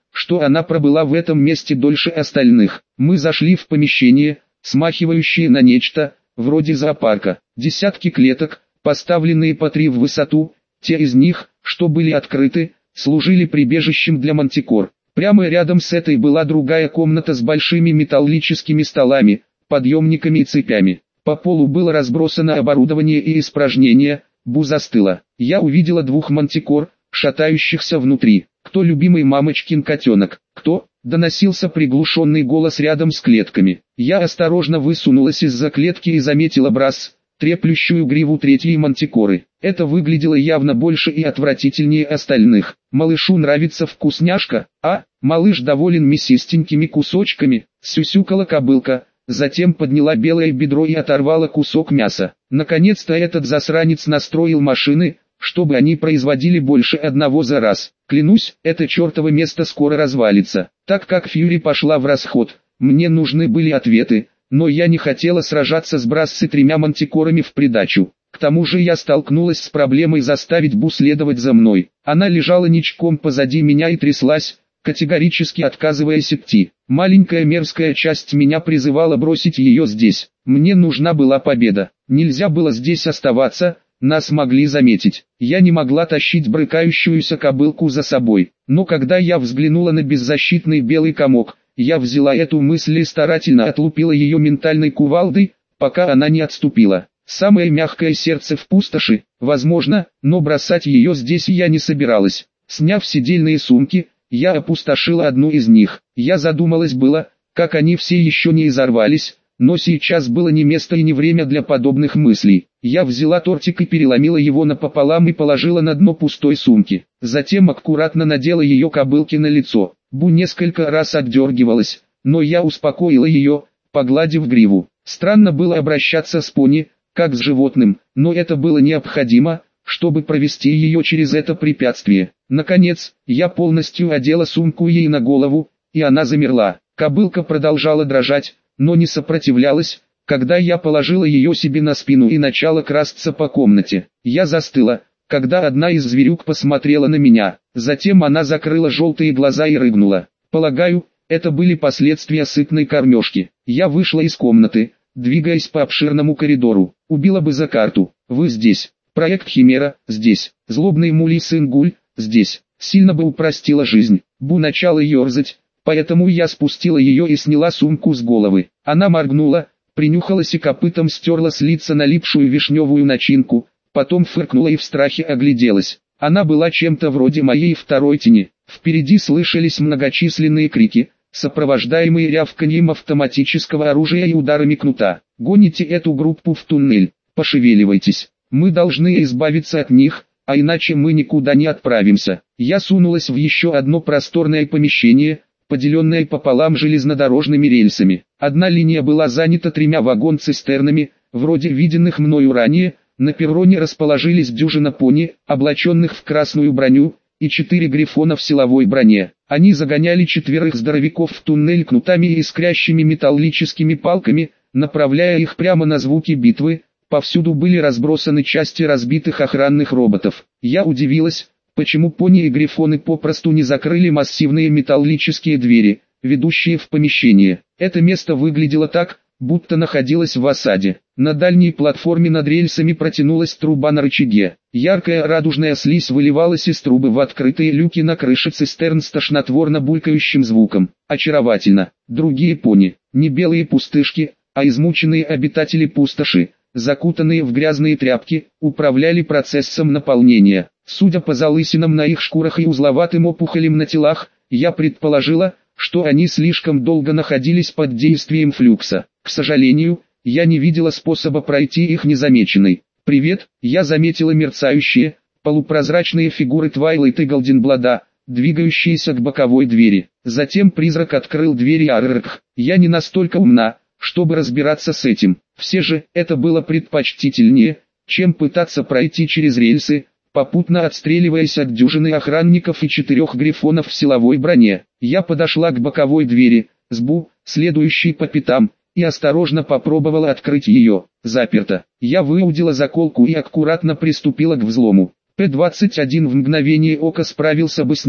что она пробыла в этом месте дольше остальных. Мы зашли в помещение, смахивающее на нечто, вроде зоопарка. Десятки клеток, поставленные по три в высоту, те из них, что были открыты, служили прибежищем для мантикор. Прямо рядом с этой была другая комната с большими металлическими столами, подъемниками и цепями. По полу было разбросано оборудование и испражнения. Бу застыла. Я увидела двух мантикор, шатающихся внутри. «Кто любимый мамочкин котенок? Кто?» — доносился приглушенный голос рядом с клетками. Я осторожно высунулась из-за клетки и заметила Брас, треплющую гриву третьей мантикоры. Это выглядело явно больше и отвратительнее остальных. «Малышу нравится вкусняшка, а?» «Малыш доволен мясистенькими кусочками», — сюсюкала кобылка. Затем подняла белое бедро и оторвала кусок мяса. Наконец-то этот засранец настроил машины, чтобы они производили больше одного за раз. Клянусь, это чертово место скоро развалится. Так как Фьюри пошла в расход, мне нужны были ответы, но я не хотела сражаться с Брас и тремя мантикорами в придачу. К тому же я столкнулась с проблемой заставить Бу следовать за мной. Она лежала ничком позади меня и тряслась, категорически отказываясь идти. Маленькая мерзкая часть меня призывала бросить ее здесь. Мне нужна была победа. Нельзя было здесь оставаться, нас могли заметить. Я не могла тащить брыкающуюся кобылку за собой. Но когда я взглянула на беззащитный белый комок, я взяла эту мысль и старательно отлупила ее ментальной кувалдой, пока она не отступила. Самое мягкое сердце в пустоши, возможно, но бросать ее здесь я не собиралась. Сняв сидельные сумки, я опустошила одну из них. Я задумалась было, как они все еще не изорвались, но сейчас было не место и не время для подобных мыслей. Я взяла тортик и переломила его напополам и положила на дно пустой сумки. Затем аккуратно надела ее кобылке на лицо. Бу несколько раз отдергивалась, но я успокоила ее, погладив гриву. Странно было обращаться с пони, как с животным, но это было необходимо, чтобы провести ее через это препятствие. Наконец, я полностью одела сумку ей на голову, и она замерла. Кобылка продолжала дрожать, но не сопротивлялась, когда я положила ее себе на спину и начала красться по комнате. Я застыла, когда одна из зверюк посмотрела на меня. Затем она закрыла желтые глаза и рыгнула. Полагаю, это были последствия сытной кормежки. Я вышла из комнаты, двигаясь по обширному коридору. Убила бы за карту. Вы здесь. Проект Химера, здесь. Злобный мулей сын Гуль, здесь. Сильно бы упростила жизнь. Бу начала ерзать, поэтому я спустила ее и сняла сумку с головы. Она моргнула, принюхалась и копытом стерла с лица налипшую вишневую начинку, потом фыркнула и в страхе огляделась. Она была чем-то вроде моей второй тени. Впереди слышались многочисленные крики, сопровождаемые рявканьем автоматического оружия и ударами кнута. «Гоните эту группу в туннель, пошевеливайтесь. Мы должны избавиться от них, а иначе мы никуда не отправимся». Я сунулась в еще одно просторное помещение, поделенное пополам железнодорожными рельсами. Одна линия была занята тремя вагон-цистернами, вроде виденных мною ранее. На перроне расположились дюжина пони, облаченных в красную броню, и четыре грифона в силовой броне. Они загоняли четверых здоровяков в туннель кнутами и искрящими металлическими палками, направляя их прямо на звуки битвы. Повсюду были разбросаны части разбитых охранных роботов. Я удивилась, почему пони и грифоны попросту не закрыли массивные металлические двери, ведущие в помещение. Это место выглядело так, будто находилось в осаде. На дальней платформе над рельсами протянулась труба на рычаге. Яркая радужная слизь выливалась из трубы в открытые люки на крыше цистерн с тошнотворно булькающим звуком. Очаровательно. Другие пони, не белые пустышки, а измученные обитатели пустоши, закутанные в грязные тряпки, управляли процессом наполнения. Судя по залысинам на их шкурах и узловатым опухолям на телах, я предположила, что они слишком долго находились под действием флюкса. К сожалению, я не видела способа пройти их незамеченной. «Привет», я заметила мерцающие, полупрозрачные фигуры Твайлайт и Голденблада, двигающиеся к боковой двери. Затем призрак открыл двери Арррк. Я не настолько умна, чтобы разбираться с этим. Все же, это было предпочтительнее, чем пытаться пройти через рельсы, попутно отстреливаясь от дюжины охранников и четырех грифонов в силовой броне. Я подошла к боковой двери, с Бу, следующей по пятам, и осторожно попробовала открыть ее. Заперто. Я выудила заколку и аккуратно приступила к взлому. П двадцать один в мгновение ока справился бы с ним,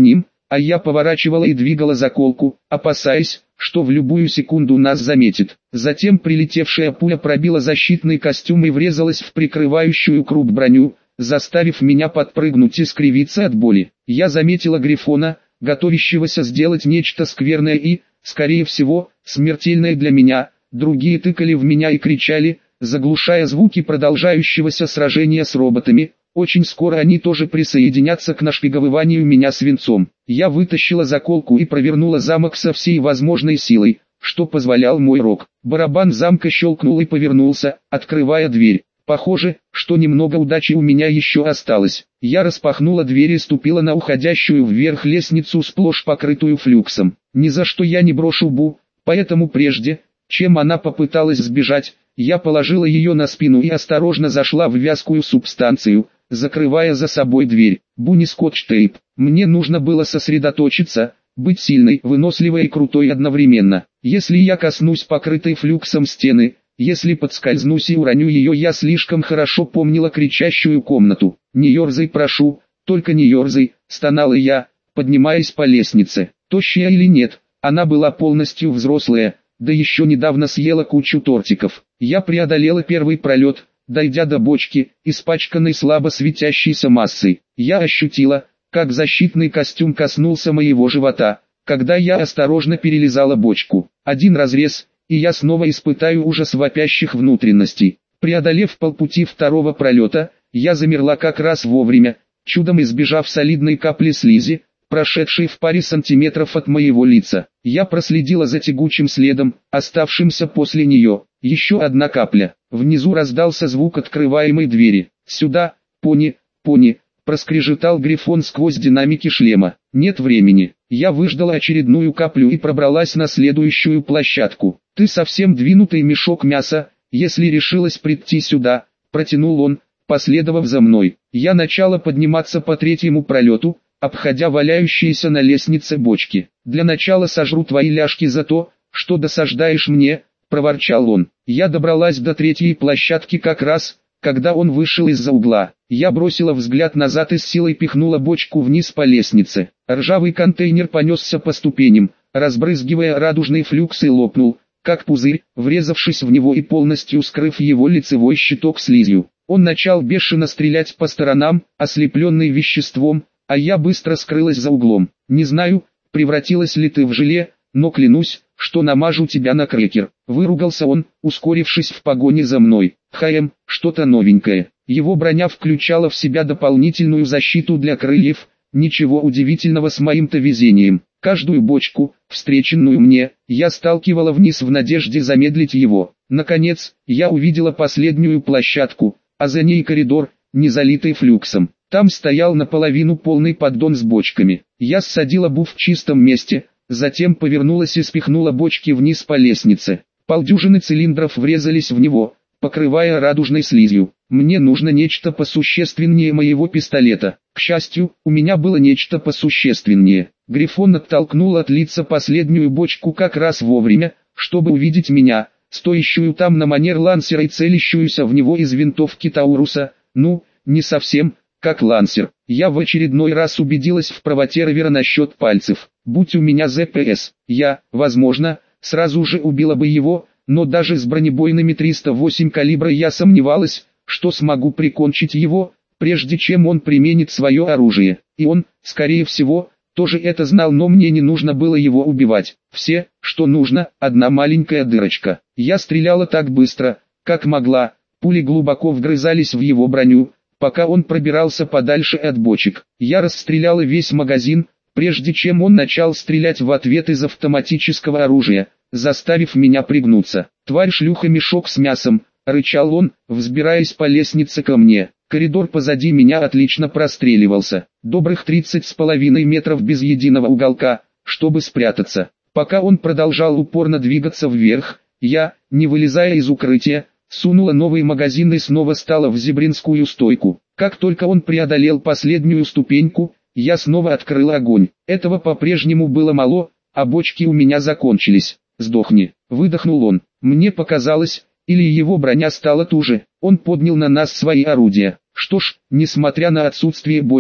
а я поворачивала и двигала заколку, опасаясь, что в любую секунду нас заметит. Затем прилетевшая пуля пробила защитный костюм и врезалась в прикрывающую круп броню, заставив меня подпрыгнуть и скривиться от боли. Я заметила Грифона, готовящегося сделать нечто скверное и, скорее всего, смертельное для меня. Другие тыкали в меня и кричали, заглушая звуки продолжающегося сражения с роботами. Очень скоро они тоже присоединятся к нашпиговыванию меня свинцом. Я вытащила заколку и провернула замок со всей возможной силой, что позволял мой рог. Барабан замка щелкнул и повернулся, открывая дверь. Похоже, что немного удачи у меня еще осталось. Я распахнула дверь и ступила на уходящую вверх лестницу, сплошь покрытую флюксом. Ни за что я не брошу Бу, поэтому прежде, чем она попыталась сбежать, я положила ее на спину и осторожно зашла в вязкую субстанцию, закрывая за собой дверь. Бу не скотч-тейп. Мне нужно было сосредоточиться, быть сильной, выносливой и крутой одновременно. Если я коснусь покрытой флюксом стены, если подскользнусь и уроню ее, я слишком хорошо помнила кричащую комнату. «Не ерзай, прошу, только не ерзай», — стонала я, поднимаясь по лестнице. Тощая или нет, она была полностью взрослая, да еще недавно съела кучу тортиков. Я преодолела первый пролет, дойдя до бочки, испачканной слабо светящейся массой. Я ощутила, как защитный костюм коснулся моего живота, когда я осторожно перелезала бочку. Один разрез, и я снова испытаю ужас вопящих внутренностей. Преодолев полпути второго пролета, я замерла как раз вовремя, чудом избежав солидной капли слизи, прошедшей в паре сантиметров от моего лица. Я проследила за тягучим следом, оставшимся после нее. Еще одна капля. Внизу раздался звук открываемой двери. «Сюда, пони, пони», — проскрежетал Грифон сквозь динамики шлема. «Нет времени». Я выждала очередную каплю и пробралась на следующую площадку. «Ты совсем двинутый мешок мяса, если решилась прийти сюда», — протянул он, последовав за мной. Я начала подниматься по третьему пролету, обходя валяющиеся на лестнице бочки. «Для начала сожру твои ляжки за то, что досаждаешь мне», — проворчал он. Я добралась до третьей площадки как раз, когда он вышел из-за угла. Я бросила взгляд назад и с силой пихнула бочку вниз по лестнице. Ржавый контейнер понесся по ступеням, разбрызгивая радужный флюкс, и лопнул, как пузырь, врезавшись в него и полностью скрыв его лицевой щиток слизью. Он начал бешено стрелять по сторонам, ослепленный веществом, а я быстро скрылась за углом. «Не знаю, превратилась ли ты в желе, но клянусь, что намажу тебя на крекер», — выругался он, ускорившись в погоне за мной. «Хм, что-то новенькое». Его броня включала в себя дополнительную защиту для крыльев, ничего удивительного с моим-то везением. Каждую бочку, встреченную мне, я сталкивала вниз в надежде замедлить его. Наконец, я увидела последнюю площадку, а за ней коридор, не залитый флюксом. Там стоял наполовину полный поддон с бочками. Я ссадила Бу в чистом месте, затем повернулась и спихнула бочки вниз по лестнице. Полдюжины цилиндров врезались в него, покрывая радужной слизью. Мне нужно нечто посущественнее моего пистолета. К счастью, у меня было нечто посущественнее. Грифон оттолкнул от лица последнюю бочку как раз вовремя, чтобы увидеть меня, стоящую там на манер лансера и целящуюся в него из винтовки Тауруса. Ну, не совсем как лансер. Я в очередной раз убедилась в правоте Ровера насчет пальцев. Будь у меня зэ пэ эс, я, возможно, сразу же убила бы его, но даже с бронебойными триста восемь калибра я сомневалась, что смогу прикончить его, прежде чем он применит свое оружие. И он, скорее всего, тоже это знал, но мне не нужно было его убивать. Все, что нужно, одна маленькая дырочка. Я стреляла так быстро, как могла, пули глубоко вгрызались в его броню, пока он пробирался подальше от бочек. Я расстреляла весь магазин, прежде чем он начал стрелять в ответ из автоматического оружия, заставив меня пригнуться. «Тварь-шлюха, мешок с мясом», — рычал он, взбираясь по лестнице ко мне. Коридор позади меня отлично простреливался. Добрых тридцать с половиной метров без единого уголка, чтобы спрятаться. Пока он продолжал упорно двигаться вверх, я, не вылезая из укрытия, сунула новый магазин и снова стала в зебринскую стойку. Как только он преодолел последнюю ступеньку, я снова открыла огонь. Этого по-прежнему было мало, а бочки у меня закончились. «Сдохни», — выдохнул он. Мне показалось, или его броня стала туже. Он поднял на нас свои орудия. Что ж, несмотря на отсутствие бочек,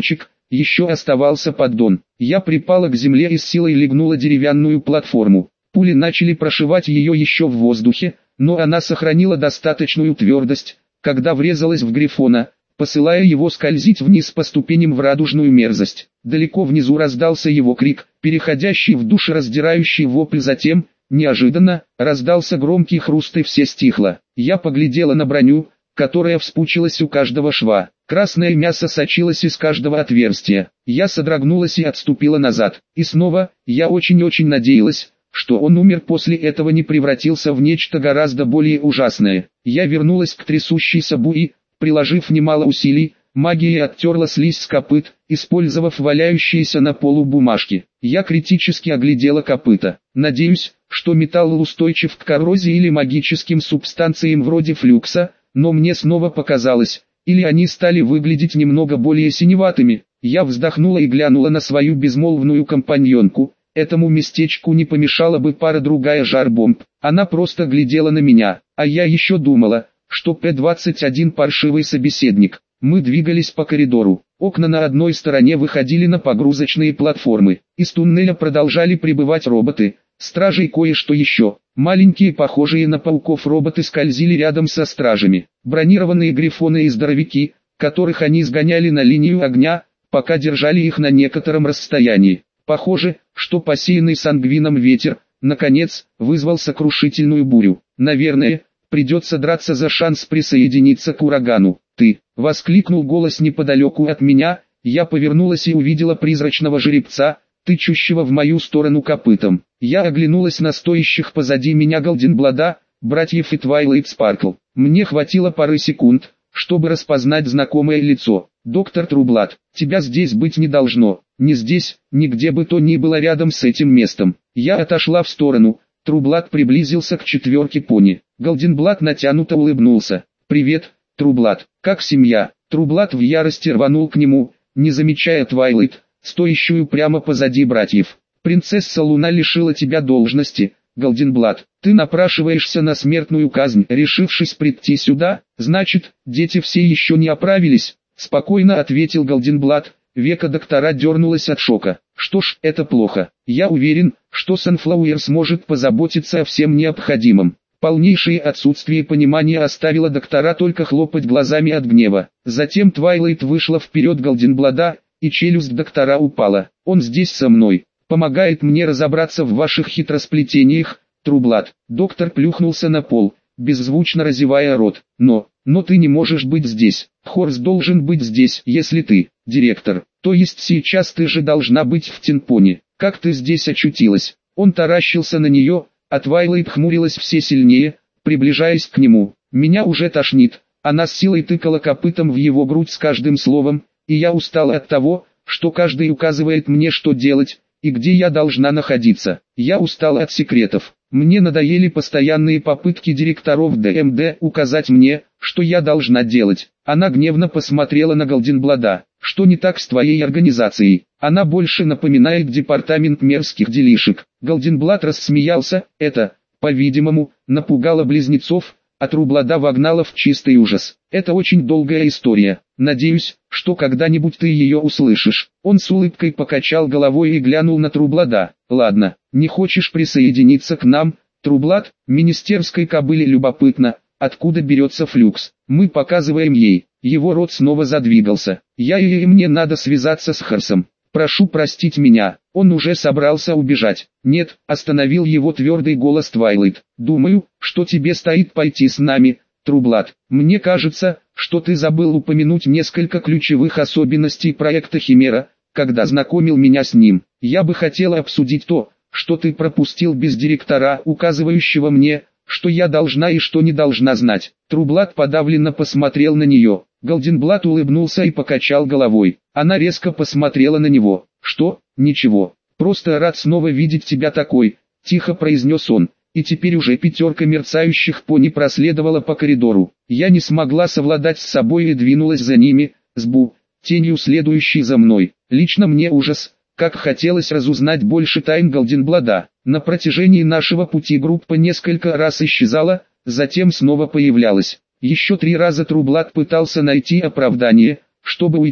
еще оставался поддон. Я припала к земле и с силой легнула деревянную платформу. Пули начали прошивать ее еще в воздухе, но она сохранила достаточную твердость, когда врезалась в Грифона, посылая его скользить вниз по ступеням в радужную мерзость. Далеко внизу раздался его крик, переходящий в душераздирающий вопль, затем, неожиданно, раздался громкий хруст и все стихло. Я поглядела на броню, которая вспучилась у каждого шва. Красное мясо сочилось из каждого отверстия. Я содрогнулась и отступила назад. И снова, я очень-очень надеялась, что он умер, после этого не превратился в нечто гораздо более ужасное. Я вернулась к трясущейся буи, приложив немало усилий, магия оттерла слизь с копыт, использовав валяющиеся на полу бумажки. Я критически оглядела копыта. Надеюсь, что металл устойчив к коррозии или магическим субстанциям вроде флюкса, но мне снова показалось, или они стали выглядеть немного более синеватыми. Я вздохнула и глянула на свою безмолвную компаньонку. Этому местечку не помешала бы пара-другая жар-бомб. Она просто глядела на меня, а я еще думала, что П двадцать один паршивый собеседник. Мы двигались по коридору. Окна на одной стороне выходили на погрузочные платформы. Из туннеля продолжали прибывать роботы, стражи и кое-что еще. Маленькие, похожие на пауков роботы, скользили рядом со стражами. Бронированные грифоны и здоровяки, которых они сгоняли на линию огня, пока держали их на некотором расстоянии. Похоже, что посеянный сангвином ветер, наконец, вызвал сокрушительную бурю. Наверное, придется драться за шанс присоединиться к урагану. «Ты!» — воскликнул голос неподалеку от меня. Я повернулась и увидела призрачного жеребца, тычущего в мою сторону копытом. Я оглянулась на стоящих позади меня Голденблада, братьев и Твайлайт Спаркл. Мне хватило пары секунд, чтобы распознать знакомое лицо. «Доктор Трублат, тебя здесь быть не должно. Не здесь, нигде бы то ни было рядом с этим местом». Я отошла в сторону. Трублат приблизился к четверке пони. Голденблад натянуто улыбнулся. «Привет, Трублат, как семья?» Трублат в ярости рванул к нему, не замечая Твайлайт, стоящую прямо позади братьев. «Принцесса Луна лишила тебя должности, Голденблад. Ты напрашиваешься на смертную казнь, решившись прийти сюда? Значит, дети все еще не оправились?» Спокойно ответил Голденблад. Века доктора дернулась от шока. «Что ж, это плохо. Я уверен, что Санфлауэр сможет позаботиться о всем необходимом». Полнейшее отсутствие понимания оставило доктора только хлопать глазами от гнева. Затем Твайлайт вышла вперед Голденблада, и челюсть доктора упала. «Он здесь со мной, помогает мне разобраться в ваших хитросплетениях, Трублат». Доктор плюхнулся на пол, беззвучно разевая рот. «Но, но ты не можешь быть здесь. Хорс должен быть здесь, если ты, директор. То есть сейчас ты же должна быть в Тинпоне. Как ты здесь очутилась?» Он таращился на нее, а Твайлайт хмурилась все сильнее, приближаясь к нему. «Меня уже тошнит». Она с силой тыкала копытом в его грудь с каждым словом, и я устала от того, что каждый указывает мне, что делать, и где я должна находиться. Я устала от секретов. Мне надоели постоянные попытки директоров ДМД указать мне, что я должна делать. Она гневно посмотрела на Голденблада. «Что не так с твоей организацией? Она больше напоминает департамент мерзких делишек». Голденблад рассмеялся. Это, по-видимому, напугало близнецов, а Трублада вогнала в чистый ужас. «Это очень долгая история. Надеюсь, что когда-нибудь ты ее услышишь». Он с улыбкой покачал головой и глянул на Трублада. «Ладно, не хочешь присоединиться к нам, Трублат?» Министерской кобыле любопытно, откуда берется флюкс. Мы показываем ей. Его рот снова задвигался. «Я и мне надо связаться с Хорсом. Прошу простить меня». Он уже собрался убежать. «Нет», остановил его твердый голос Твайлайт. «Думаю, что тебе стоит пойти с нами, Трублат. Мне кажется, что ты забыл упомянуть несколько ключевых особенностей проекта Химера, когда знакомил меня с ним. Я бы хотела обсудить то, что ты пропустил без директора, указывающего мне, что я должна и что не должна знать». Трублат подавленно посмотрел на нее. Голденблад улыбнулся и покачал головой. Она резко посмотрела на него. «Что? Ничего. Просто рад снова видеть тебя такой», — тихо произнес он. И теперь уже пятерка мерцающих пони проследовала по коридору. Я не смогла совладать с собой и двинулась за ними, с Бу, тенью следующей за мной. Лично мне ужас, как хотелось разузнать больше тайн Голденблада. На протяжении нашего пути группа несколько раз исчезала, затем снова появлялась. Еще три раза Трублат пытался найти оправдание, чтобы уйти,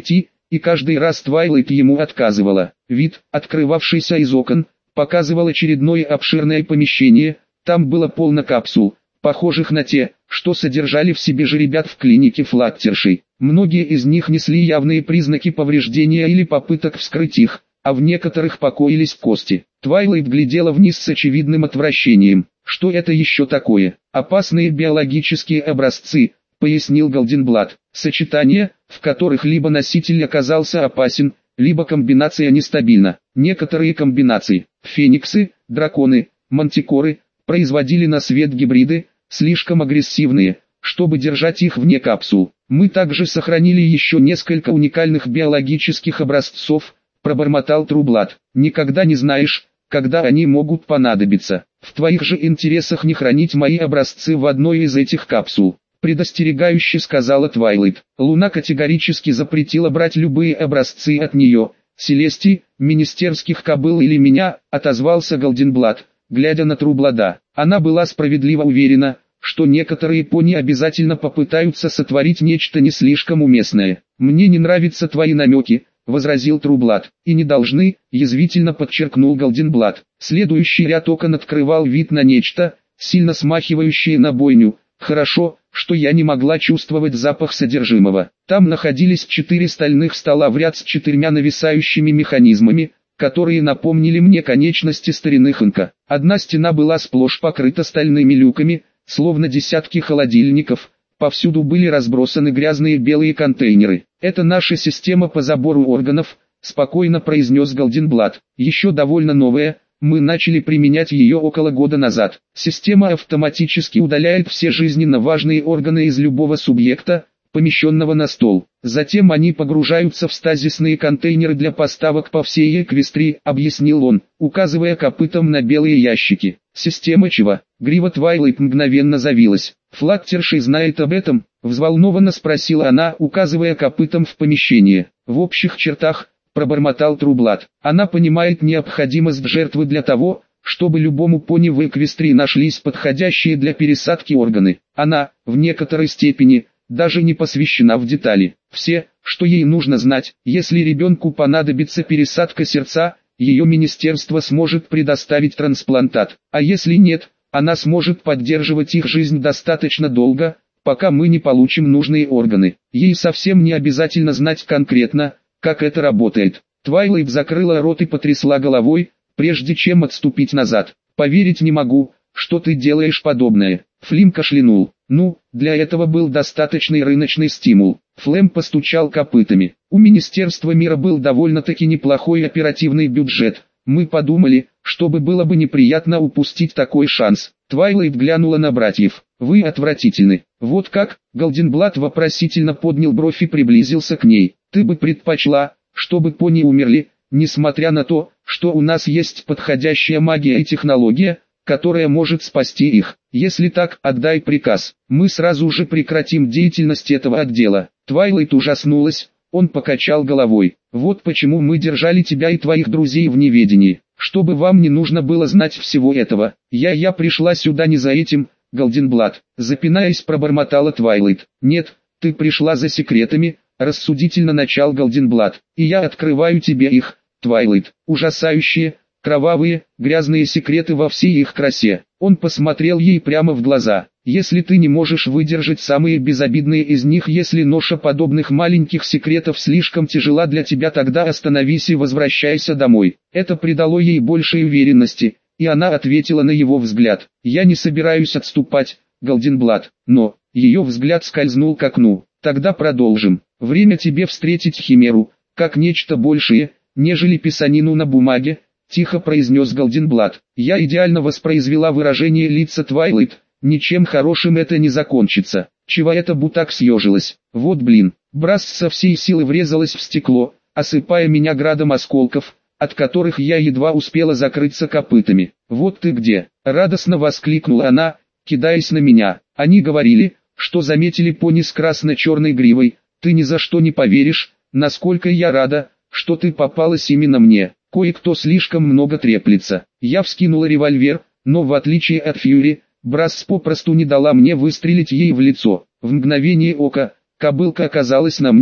и каждый раз Твайлайт ему отказывала. Вид, открывавшийся из окон, показывал очередное обширное помещение. Там было полно капсул, похожих на те, что содержали в себе жеребят в клинике Флаттершей. Многие из них несли явные признаки повреждения или попыток вскрыть их, а в некоторых покоились кости. Твайлайт глядела вниз с очевидным отвращением. «Что это еще такое?» «Опасные биологические образцы», — пояснил Голденблат. «Сочетания, в которых либо носитель оказался опасен, либо комбинация нестабильна. Некоторые комбинации — фениксы, драконы, мантикоры — производили на свет гибриды, слишком агрессивные, чтобы держать их вне капсул. Мы также сохранили еще несколько уникальных биологических образцов», — пробормотал Трублат. «Никогда не знаешь, когда они могут понадобиться. В твоих же интересах не хранить мои образцы в одной из этих капсул», — предостерегающе сказала Твайлайт. Луна категорически запретила брать любые образцы от нее. «Селести, министерских кобыл или меня», — отозвался Голденблат, глядя на Трублада. Она была справедливо уверена, что некоторые пони обязательно попытаются сотворить нечто не слишком уместное. «Мне не нравятся твои намеки», — возразил Трублат. «И не должны», — язвительно подчеркнул Голденблат. Следующий ряд окон открывал вид на нечто, сильно смахивающее на бойню. Хорошо, что я не могла чувствовать запах содержимого. Там находились четыре стальных стола в ряд с четырьмя нависающими механизмами, которые напомнили мне конечности старинных инка. Одна стена была сплошь покрыта стальными люками, словно десятки холодильников. Повсюду были разбросаны грязные белые контейнеры. «Это наша система по забору органов», — спокойно произнес Голденблат. «Еще довольно новая, мы начали применять ее около года назад. Система автоматически удаляет все жизненно важные органы из любого субъекта, помещенного на стол. Затем они погружаются в стазисные контейнеры для поставок по всей Эквестрии», — объяснил он, указывая копытом на белые ящики. «Система чего?» Грива Твайлайт мгновенно завилась. «Флаттерши знает об этом?» — взволнованно спросила она, указывая копытом в помещение. «В общих чертах», — пробормотал Трублат. «Она понимает необходимость жертвы для того, чтобы любому пони в Эквестрии нашлись подходящие для пересадки органы. Она, в некоторой степени, даже не посвящена в детали. Все, что ей нужно знать, если ребенку понадобится пересадка сердца, ее министерство сможет предоставить трансплантат, а если нет, она сможет поддерживать их жизнь достаточно долго, пока мы не получим нужные органы. Ей совсем не обязательно знать конкретно, как это работает». Твайлайт закрыла рот и потрясла головой, прежде чем отступить назад. «Поверить не могу, что ты делаешь подобное». Флим кашлянул. «Ну, для этого был достаточный рыночный стимул». Флем постучал копытами. «У Министерства мира был довольно-таки неплохой оперативный бюджет. Мы подумали, чтобы было бы неприятно упустить такой шанс». Твайлайт глянула на братьев. «Вы отвратительны». «Вот как?» Голденблат вопросительно поднял бровь и приблизился к ней. «Ты бы предпочла, чтобы пони умерли, несмотря на то, что у нас есть подходящая магия и технология, которая может спасти их? Если так, отдай приказ. Мы сразу же прекратим деятельность этого отдела». Твайлайт ужаснулась, он покачал головой. «Вот почему мы держали тебя и твоих друзей в неведении, чтобы вам не нужно было знать всего этого. Я я пришла сюда не за этим, Голденблат», запинаясь, пробормотала Твайлайт. «Нет, ты пришла за секретами», рассудительно начал Голденблат. «И я открываю тебе их, Твайлайт. Ужасающие, кровавые, грязные секреты во всей их красе». Он посмотрел ей прямо в глаза. «Если ты не можешь выдержать самые безобидные из них, если ноша подобных маленьких секретов слишком тяжела для тебя, тогда остановись и возвращайся домой». Это придало ей большей уверенности, и она ответила на его взгляд. «Я не собираюсь отступать, Голденблат». Но ее взгляд скользнул к окну. «Тогда продолжим. Время тебе встретить Химеру, как нечто большее, нежели писанину на бумаге», тихо произнес Голденблат. «Я идеально воспроизвела выражение лица Твайлайт. Ничем хорошим это не закончится». Чего это Бутак съежилась? «Вот блин». Брас со всей силы врезалась в стекло, осыпая меня градом осколков, от которых я едва успела закрыться копытами. «Вот ты где!» — радостно воскликнула она, кидаясь на меня. «Они говорили, что заметили пони с красно-черной гривой. Ты ни за что не поверишь, насколько я рада, что ты попалась именно мне. Кое-кто слишком много треплется». Я вскинула револьвер, но в отличие от Фьюри, Брас попросту не дала мне выстрелить ей в лицо. В мгновение ока, кобылка оказалась на мне,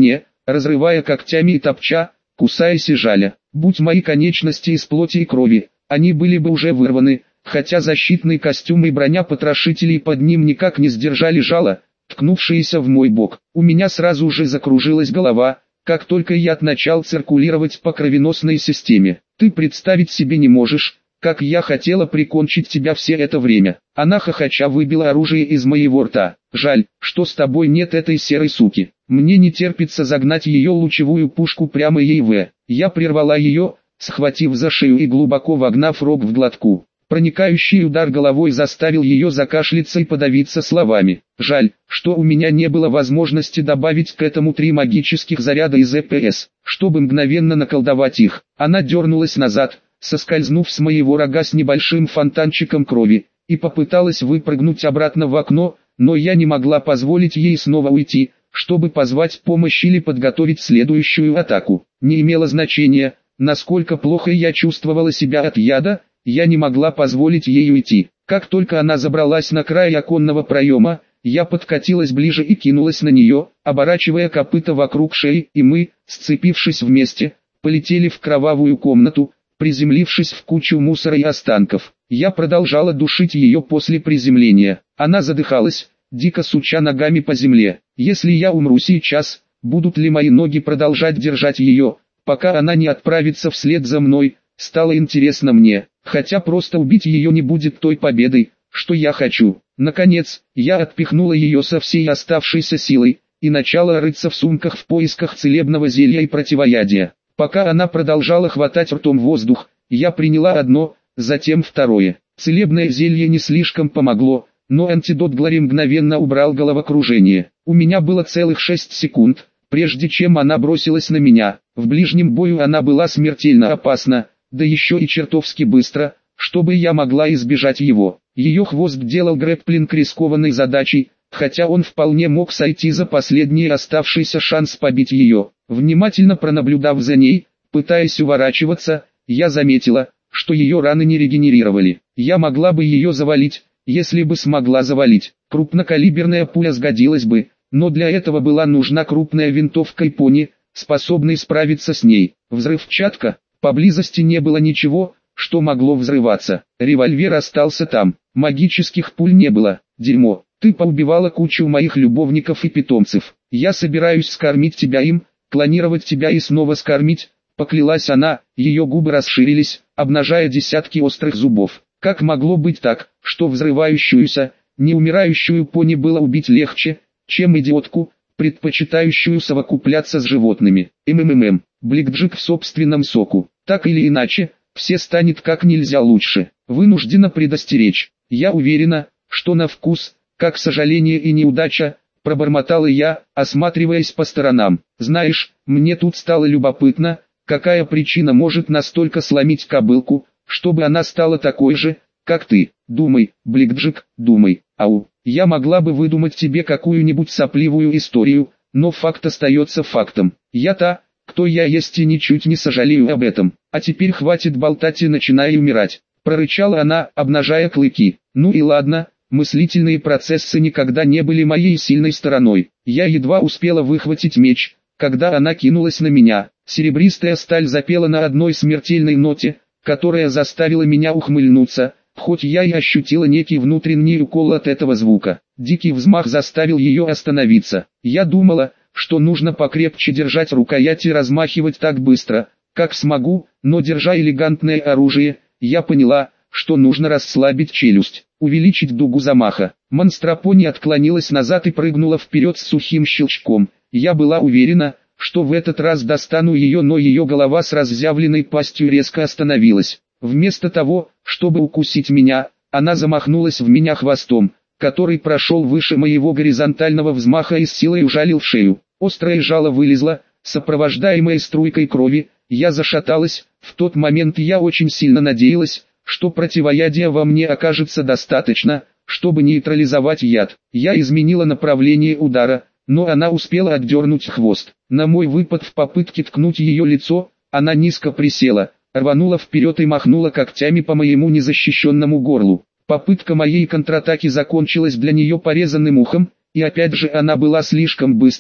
разрывая когтями и топча, кусаясь и жаля. Будь мои конечности из плоти и крови, они были бы уже вырваны, хотя защитный костюм и броня потрошителей под ним никак не сдержали жало, ткнувшиеся в мой бок. У меня сразу же закружилась голова, как только яд начал циркулировать по кровеносной системе. Ты представить себе не можешь, как я хотела прикончить тебя все это время. Она хохоча выбила оружие из моего рта. Жаль, что с тобой нет этой серой суки. Мне не терпится загнать ее лучевую пушку прямо ей в. Я прервала ее, схватив за шею и глубоко вогнав рог в глотку. Проникающий удар головой заставил ее закашляться и подавиться словами. Жаль, что у меня не было возможности добавить к этому три магических заряда из ЭПС, чтобы мгновенно наколдовать их. Она дернулась назад, соскользнув с моего рога с небольшим фонтанчиком крови, и попыталась выпрыгнуть обратно в окно, но я не могла позволить ей снова уйти, чтобы позвать помощь или подготовить следующую атаку. Не имело значения, насколько плохо я чувствовала себя от яда, я не могла позволить ей уйти. Как только она забралась на край оконного проема, я подкатилась ближе и кинулась на нее, оборачивая копыта вокруг шеи, и мы, сцепившись вместе, полетели в кровавую комнату, приземлившись в кучу мусора и останков. Я продолжала душить ее после приземления. Она задыхалась, дико суча ногами по земле. Если я умру сейчас, будут ли мои ноги продолжать держать ее, пока она не отправится вслед за мной, стало интересно мне. Хотя просто убить ее не будет той победой, что я хочу. Наконец, я отпихнула ее со всей оставшейся силой, и начала рыться в сумках в поисках целебного зелья и противоядия. Пока она продолжала хватать ртом воздух, я приняла одно, затем второе. Целебное зелье не слишком помогло, но антидот Глори мгновенно убрал головокружение. У меня было целых шесть секунд, прежде чем она бросилась на меня. В ближнем бою она была смертельно опасна, да еще и чертовски быстро, чтобы я могла избежать его. Ее хвост делал грэпплинг рискованной задачей, хотя он вполне мог сойти за последний оставшийся шанс побить ее. Внимательно пронаблюдав за ней, пытаясь уворачиваться, я заметила, что ее раны не регенерировали. Я могла бы ее завалить, если бы смогла завалить. Крупнокалиберная пуля сгодилась бы, но для этого была нужна крупная винтовка и пони, способный справиться с ней. Взрывчатка. Поблизости не было ничего, что могло взрываться. Револьвер остался там. Магических пуль не было. Дерьмо. Ты поубивала кучу моих любовников и питомцев. Я собираюсь скормить тебя им, клонировать тебя и снова скормить, поклялась она. Ее губы расширились, обнажая десятки острых зубов. Как могло быть так, что взрывающуюся, неумирающую пони было убить легче, чем идиотку, предпочитающую совокупляться с животными? МММ. Бликджик в собственном соку. Так или иначе, все станет как нельзя лучше. Вынуждена предостеречь. Я уверена, что на вкус, как сожаление и неудача, пробормотала я, осматриваясь по сторонам. Знаешь, мне тут стало любопытно, какая причина может настолько сломить кобылку, чтобы она стала такой же, как ты. Думай, Бликджик, думай. Ау, я могла бы выдумать тебе какую-нибудь сопливую историю, но факт остается фактом. Я та, кто я есть, и ничуть не сожалею об этом. А теперь хватит болтать и начинай умирать. Прорычала она, обнажая клыки. Ну и ладно, мыслительные процессы никогда не были моей сильной стороной. Я едва успела выхватить меч, когда она кинулась на меня. Серебристая сталь запела на одной смертельной ноте, которая заставила меня ухмыльнуться, хоть я и ощутила некий внутренний укол от этого звука. Дикий взмах заставил ее остановиться. Я думала, что нужно покрепче держать рукоять и размахивать так быстро, как смогу, но держа элегантное оружие, я поняла, что нужно расслабить челюсть, увеличить дугу замаха. Монстропони отклонилась назад и прыгнула вперед с сухим щелчком. Я была уверена, что в этот раз достану ее, но ее голова с разъявленной пастью резко остановилась. Вместо того, чтобы укусить меня, она замахнулась в меня хвостом, который прошел выше моего горизонтального взмаха и с силой ужалил шею. Острое жало вылезло, сопровождаемое струйкой крови. Я зашаталась. В тот момент я очень сильно надеялась, что противоядия во мне окажется достаточно, чтобы нейтрализовать яд. Я изменила направление удара, но она успела отдернуть хвост. На мой выпад в попытке ткнуть ее лицо, она низко присела, рванула вперед и махнула когтями по моему незащищенному горлу. Попытка моей контратаки закончилась для нее порезанным ухом, и опять же она была слишком быстра,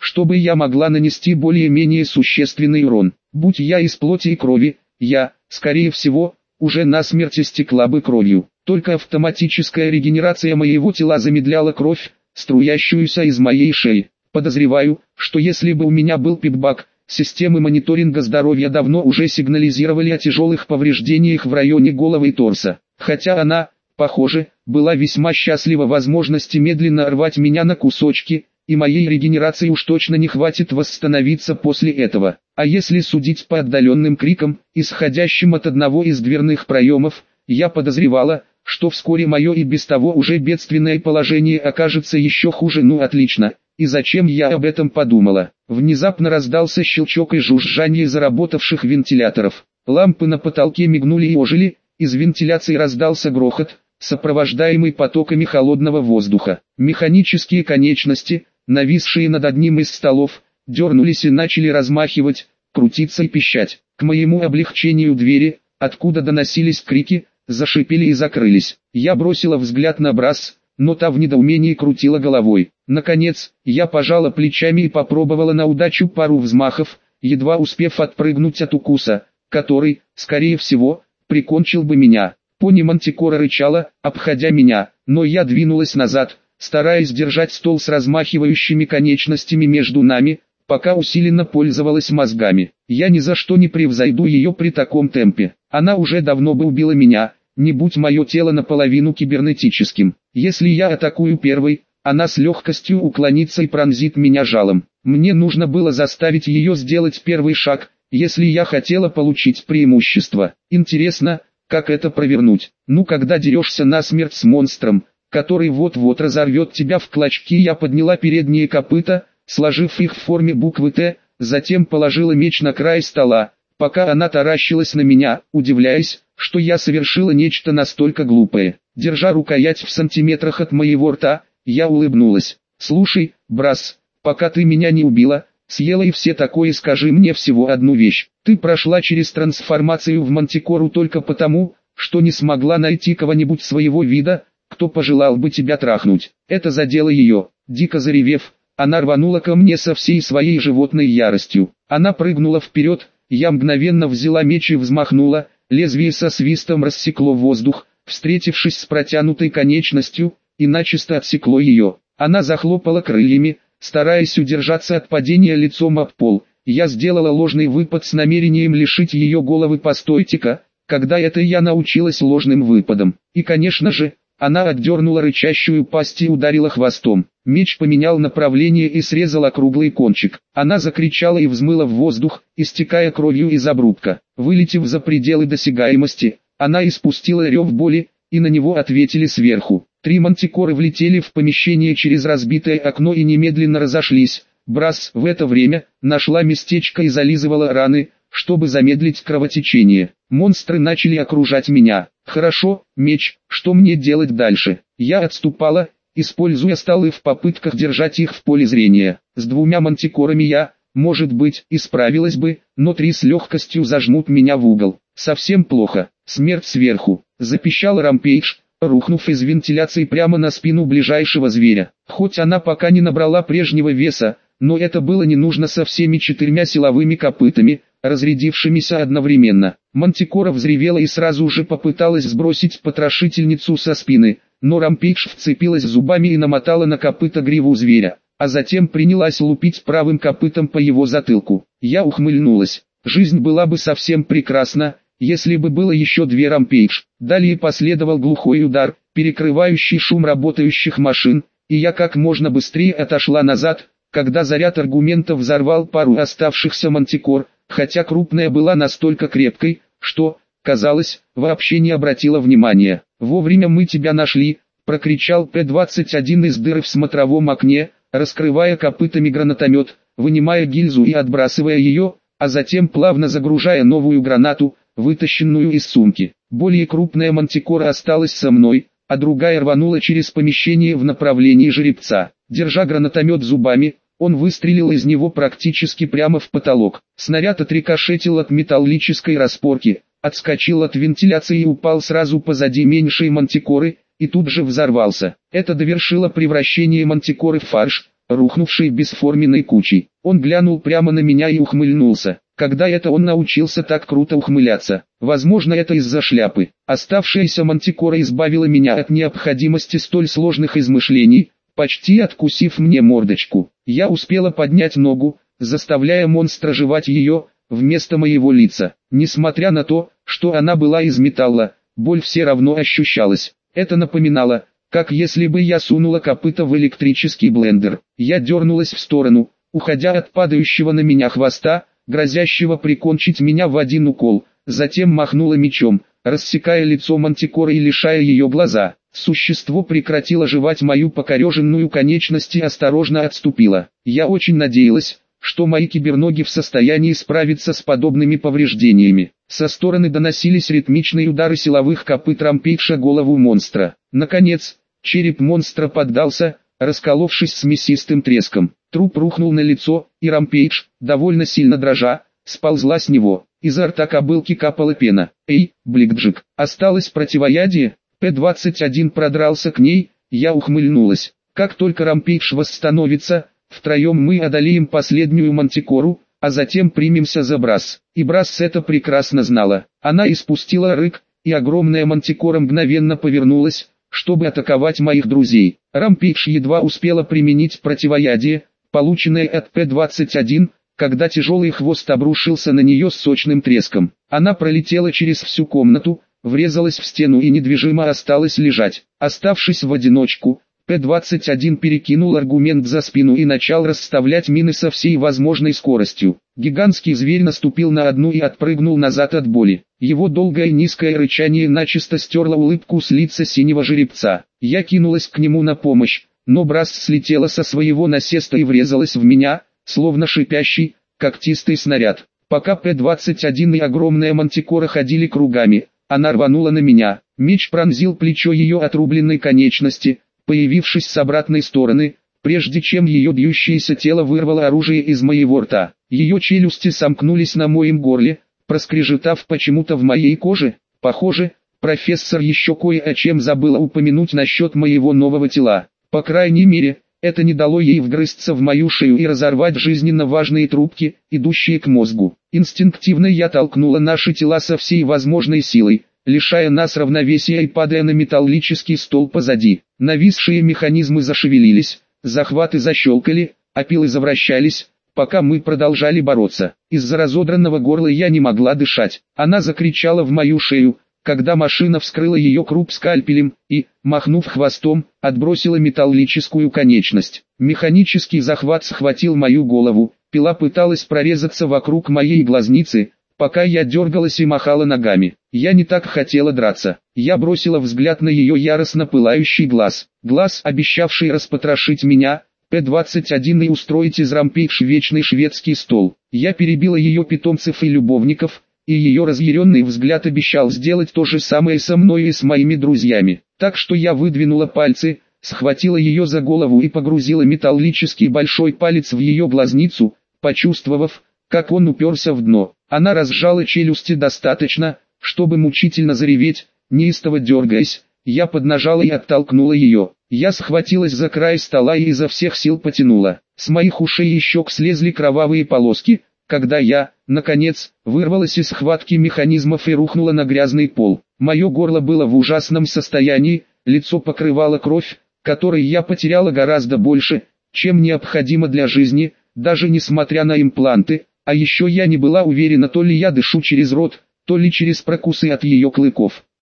чтобы я могла нанести более-менее существенный урон. Будь я из плоти и крови, я, скорее всего, уже насмерть истекла бы кровью. Только автоматическая регенерация моего тела замедляла кровь, струящуюся из моей шеи. Подозреваю, что если бы у меня был пипбак, системы мониторинга здоровья давно уже сигнализировали о тяжелых повреждениях в районе головы и торса. Хотя она, похоже, была весьма счастлива возможности медленно рвать меня на кусочки, и моей регенерации уж точно не хватит восстановиться после этого. А если судить по отдаленным крикам, исходящим от одного из дверных проемов, я подозревала, что вскоре мое и без того уже бедственное положение окажется еще хуже. Ну отлично, и зачем я об этом подумала? Внезапно раздался щелчок и жужжание заработавших вентиляторов. Лампы на потолке мигнули и ожили, из вентиляции раздался грохот, сопровождаемый потоками холодного воздуха. Механические конечности, нависшие над одним из столов, дернулись и начали размахивать, крутиться и пищать. К моему облегчению двери, откуда доносились крики, зашипели и закрылись. Я бросила взгляд на Брас, но та в недоумении крутила головой. Наконец, я пожала плечами и попробовала на удачу пару взмахов, едва успев отпрыгнуть от укуса, который, скорее всего, прикончил бы меня. Пони Мантикора рычала, обходя меня, но я двинулась назад, стараясь держать стол с размахивающими конечностями между нами, пока усиленно пользовалась мозгами. Я ни за что не превзойду ее при таком темпе. Она уже давно бы убила меня, не будь мое тело наполовину кибернетическим. Если я атакую первой, она с легкостью уклонится и пронзит меня жалом. Мне нужно было заставить ее сделать первый шаг, если я хотела получить преимущество. Интересно, как это провернуть? Ну, когда дерешься насмерть с монстром, который вот-вот разорвет тебя в клочки, я подняла передние копыта, сложив их в форме буквы «Т», затем положила меч на край стола, пока она таращилась на меня, удивляясь, что я совершила нечто настолько глупое. Держа рукоять в сантиметрах от моего рта, я улыбнулась. «Слушай, Брас, пока ты меня не убила, съела и все такое, скажи мне всего одну вещь. Ты прошла через трансформацию в Мантикору только потому, что не смогла найти кого-нибудь своего вида, кто пожелал бы тебя трахнуть». Это задело ее. Дико заревев, она рванула ко мне со всей своей животной яростью. Она прыгнула вперед, я мгновенно взяла меч и взмахнула, лезвие со свистом рассекло воздух, встретившись с протянутой конечностью, и начисто отсекло ее. Она захлопала крыльями, стараясь удержаться от падения лицом об пол. Я сделала ложный выпад с намерением лишить ее головы. Постойте-ка, когда это я научилась ложным выпадам? И конечно же, она отдернула рычащую пасть и ударила хвостом. Меч поменял направление и срезал округлый кончик. Она закричала и взмыла в воздух, истекая кровью из обрубка. Вылетев за пределы досягаемости, она испустила рев боли, и на него ответили сверху. Три мантикоры влетели в помещение через разбитое окно и немедленно разошлись. Брас в это время нашла местечко и зализывала раны, чтобы замедлить кровотечение. Монстры начали окружать меня. Хорошо, меч, что мне делать дальше? Я отступала, используя столы в попытках держать их в поле зрения. С двумя мантикорами я, может быть, и справилась бы, но три с легкостью зажмут меня в угол. Совсем плохо. Смерть сверху. Запищал Рампейдж, рухнув из вентиляции прямо на спину ближайшего зверя. Хоть она пока не набрала прежнего веса, но это было не нужно со всеми четырьмя силовыми копытами, разрядившимися одновременно. Мантикора взревела и сразу же попыталась сбросить потрошительницу со спины, но Рампейдж вцепилась зубами и намотала на копыта гриву зверя, а затем принялась лупить правым копытом по его затылку. Я ухмыльнулась. Жизнь была бы совсем прекрасна, если бы было еще две Рампейдж. Далее последовал глухой удар, перекрывающий шум работающих машин, и я как можно быстрее отошла назад, когда заряд аргументов взорвал пару оставшихся мантикор, хотя крупная была настолько крепкой, что, казалось, вообще не обратила внимания. «Вовремя мы тебя нашли», — прокричал П двадцать один из дыры в смотровом окне, раскрывая копытами гранатомет, вынимая гильзу и отбрасывая ее, а затем плавно загружая новую гранату, вытащенную из сумки. Более крупная мантикора осталась со мной, а другая рванула через помещение в направлении жеребца. Держа гранатомет зубами, он выстрелил из него практически прямо в потолок. Снаряд отрикошетил от металлической распорки, отскочил от вентиляции и упал сразу позади меньшей мантикоры, и тут же взорвался. Это довершило превращение мантикоры в фарш, рухнувшей бесформенной кучей. Он глянул прямо на меня и ухмыльнулся. Когда это он научился так круто ухмыляться? Возможно, это из-за шляпы. Оставшаяся мантикора избавила меня от необходимости столь сложных измышлений, почти откусив мне мордочку. Я успела поднять ногу, заставляя монстра жевать ее, вместо моего лица. Несмотря на то, что она была из металла, боль все равно ощущалась. Это напоминало, как если бы я сунула копыта в электрический блендер. Я дернулась в сторону, уходя от падающего на меня хвоста, грозящего прикончить меня в один укол, затем махнула мечом, рассекая лицо мантикоры и лишая ее глаза. Существо прекратило жевать мою покореженную конечность и осторожно отступило. Я очень надеялась, что мои киберноги в состоянии справиться с подобными повреждениями. Со стороны доносились ритмичные удары силовых копыт, рампейдша голову монстра. Наконец, череп монстра поддался, расколовшись с мясистым треском. Труп рухнул на лицо, и рампейдж, довольно сильно дрожа, сползла с него. Изо рта кобылки капала пена. «Эй, Бликджик, осталось противоядие?» П двадцать один продрался к ней, я ухмыльнулась. «Как только рампейдж восстановится, втроем мы одолеем последнюю мантикору, а затем примемся за Брас». И Брас это прекрасно знала. Она испустила рык, и огромная мантикора мгновенно повернулась, чтобы атаковать моих друзей. Рампейдж едва успела применить противоядие, полученное от П двадцать один, когда тяжелый хвост обрушился на нее с сочным треском. Она пролетела через всю комнату, врезалась в стену и недвижимо осталась лежать. Оставшись в одиночку, П двадцать один перекинул аргумент за спину и начал расставлять мины со всей возможной скоростью. Гигантский зверь наступил на одну и отпрыгнул назад от боли. Его долгое низкое рычание начисто стерло улыбку с лица синего жеребца. Я кинулась к нему на помощь, но Брас слетела со своего насеста и врезалась в меня, словно шипящий, когтистый снаряд. Пока П двадцать один и огромная мантикора ходили кругами, она рванула на меня. Меч пронзил плечо ее отрубленной конечности, появившись с обратной стороны, прежде чем ее бьющееся тело вырвало оружие из моего рта. Ее челюсти сомкнулись на моем горле, проскрежетав почему-то в моей коже. Похоже, профессор еще кое о чем забыла упомянуть насчет моего нового тела. По крайней мере, это не дало ей вгрызться в мою шею и разорвать жизненно важные трубки, идущие к мозгу. Инстинктивно я толкнула наши тела со всей возможной силой, лишая нас равновесия и падая на металлический стол позади. Нависшие механизмы зашевелились, захваты защелкали, опилы завращались, пока мы продолжали бороться. Из-за разодранного горла я не могла дышать. Она закричала в мою шею, когда машина вскрыла ее круп скальпелем и, махнув хвостом, отбросила металлическую конечность. Механический захват схватил мою голову, пила пыталась прорезаться вокруг моей глазницы, пока я дергалась и махала ногами. Я не так хотела драться. Я бросила взгляд на ее яростно пылающий глаз. Глаз, обещавший распотрошить меня, П двадцать один и устроить из рампейдж вечный шведский стол. Я перебила ее питомцев и любовников, и ее разъяренный взгляд обещал сделать то же самое со мной и с моими друзьями. Так что я выдвинула пальцы, схватила ее за голову и погрузила металлический большой палец в ее глазницу, почувствовав, как он уперся в дно. Она разжала челюсти достаточно, чтобы мучительно зареветь, неистово дергаясь. Я поднажала и оттолкнула ее. Я схватилась за край стола и изо всех сил потянула. С моих ушей и щек слезли кровавые полоски, когда я, наконец, вырвалась из схватки механизмов и рухнула на грязный пол. Мое горло было в ужасном состоянии, лицо покрывало кровь, которой я потеряла гораздо больше, чем необходимо для жизни, даже несмотря на импланты, а еще я не была уверена, то ли я дышу через рот, то ли через прокусы от ее клыков.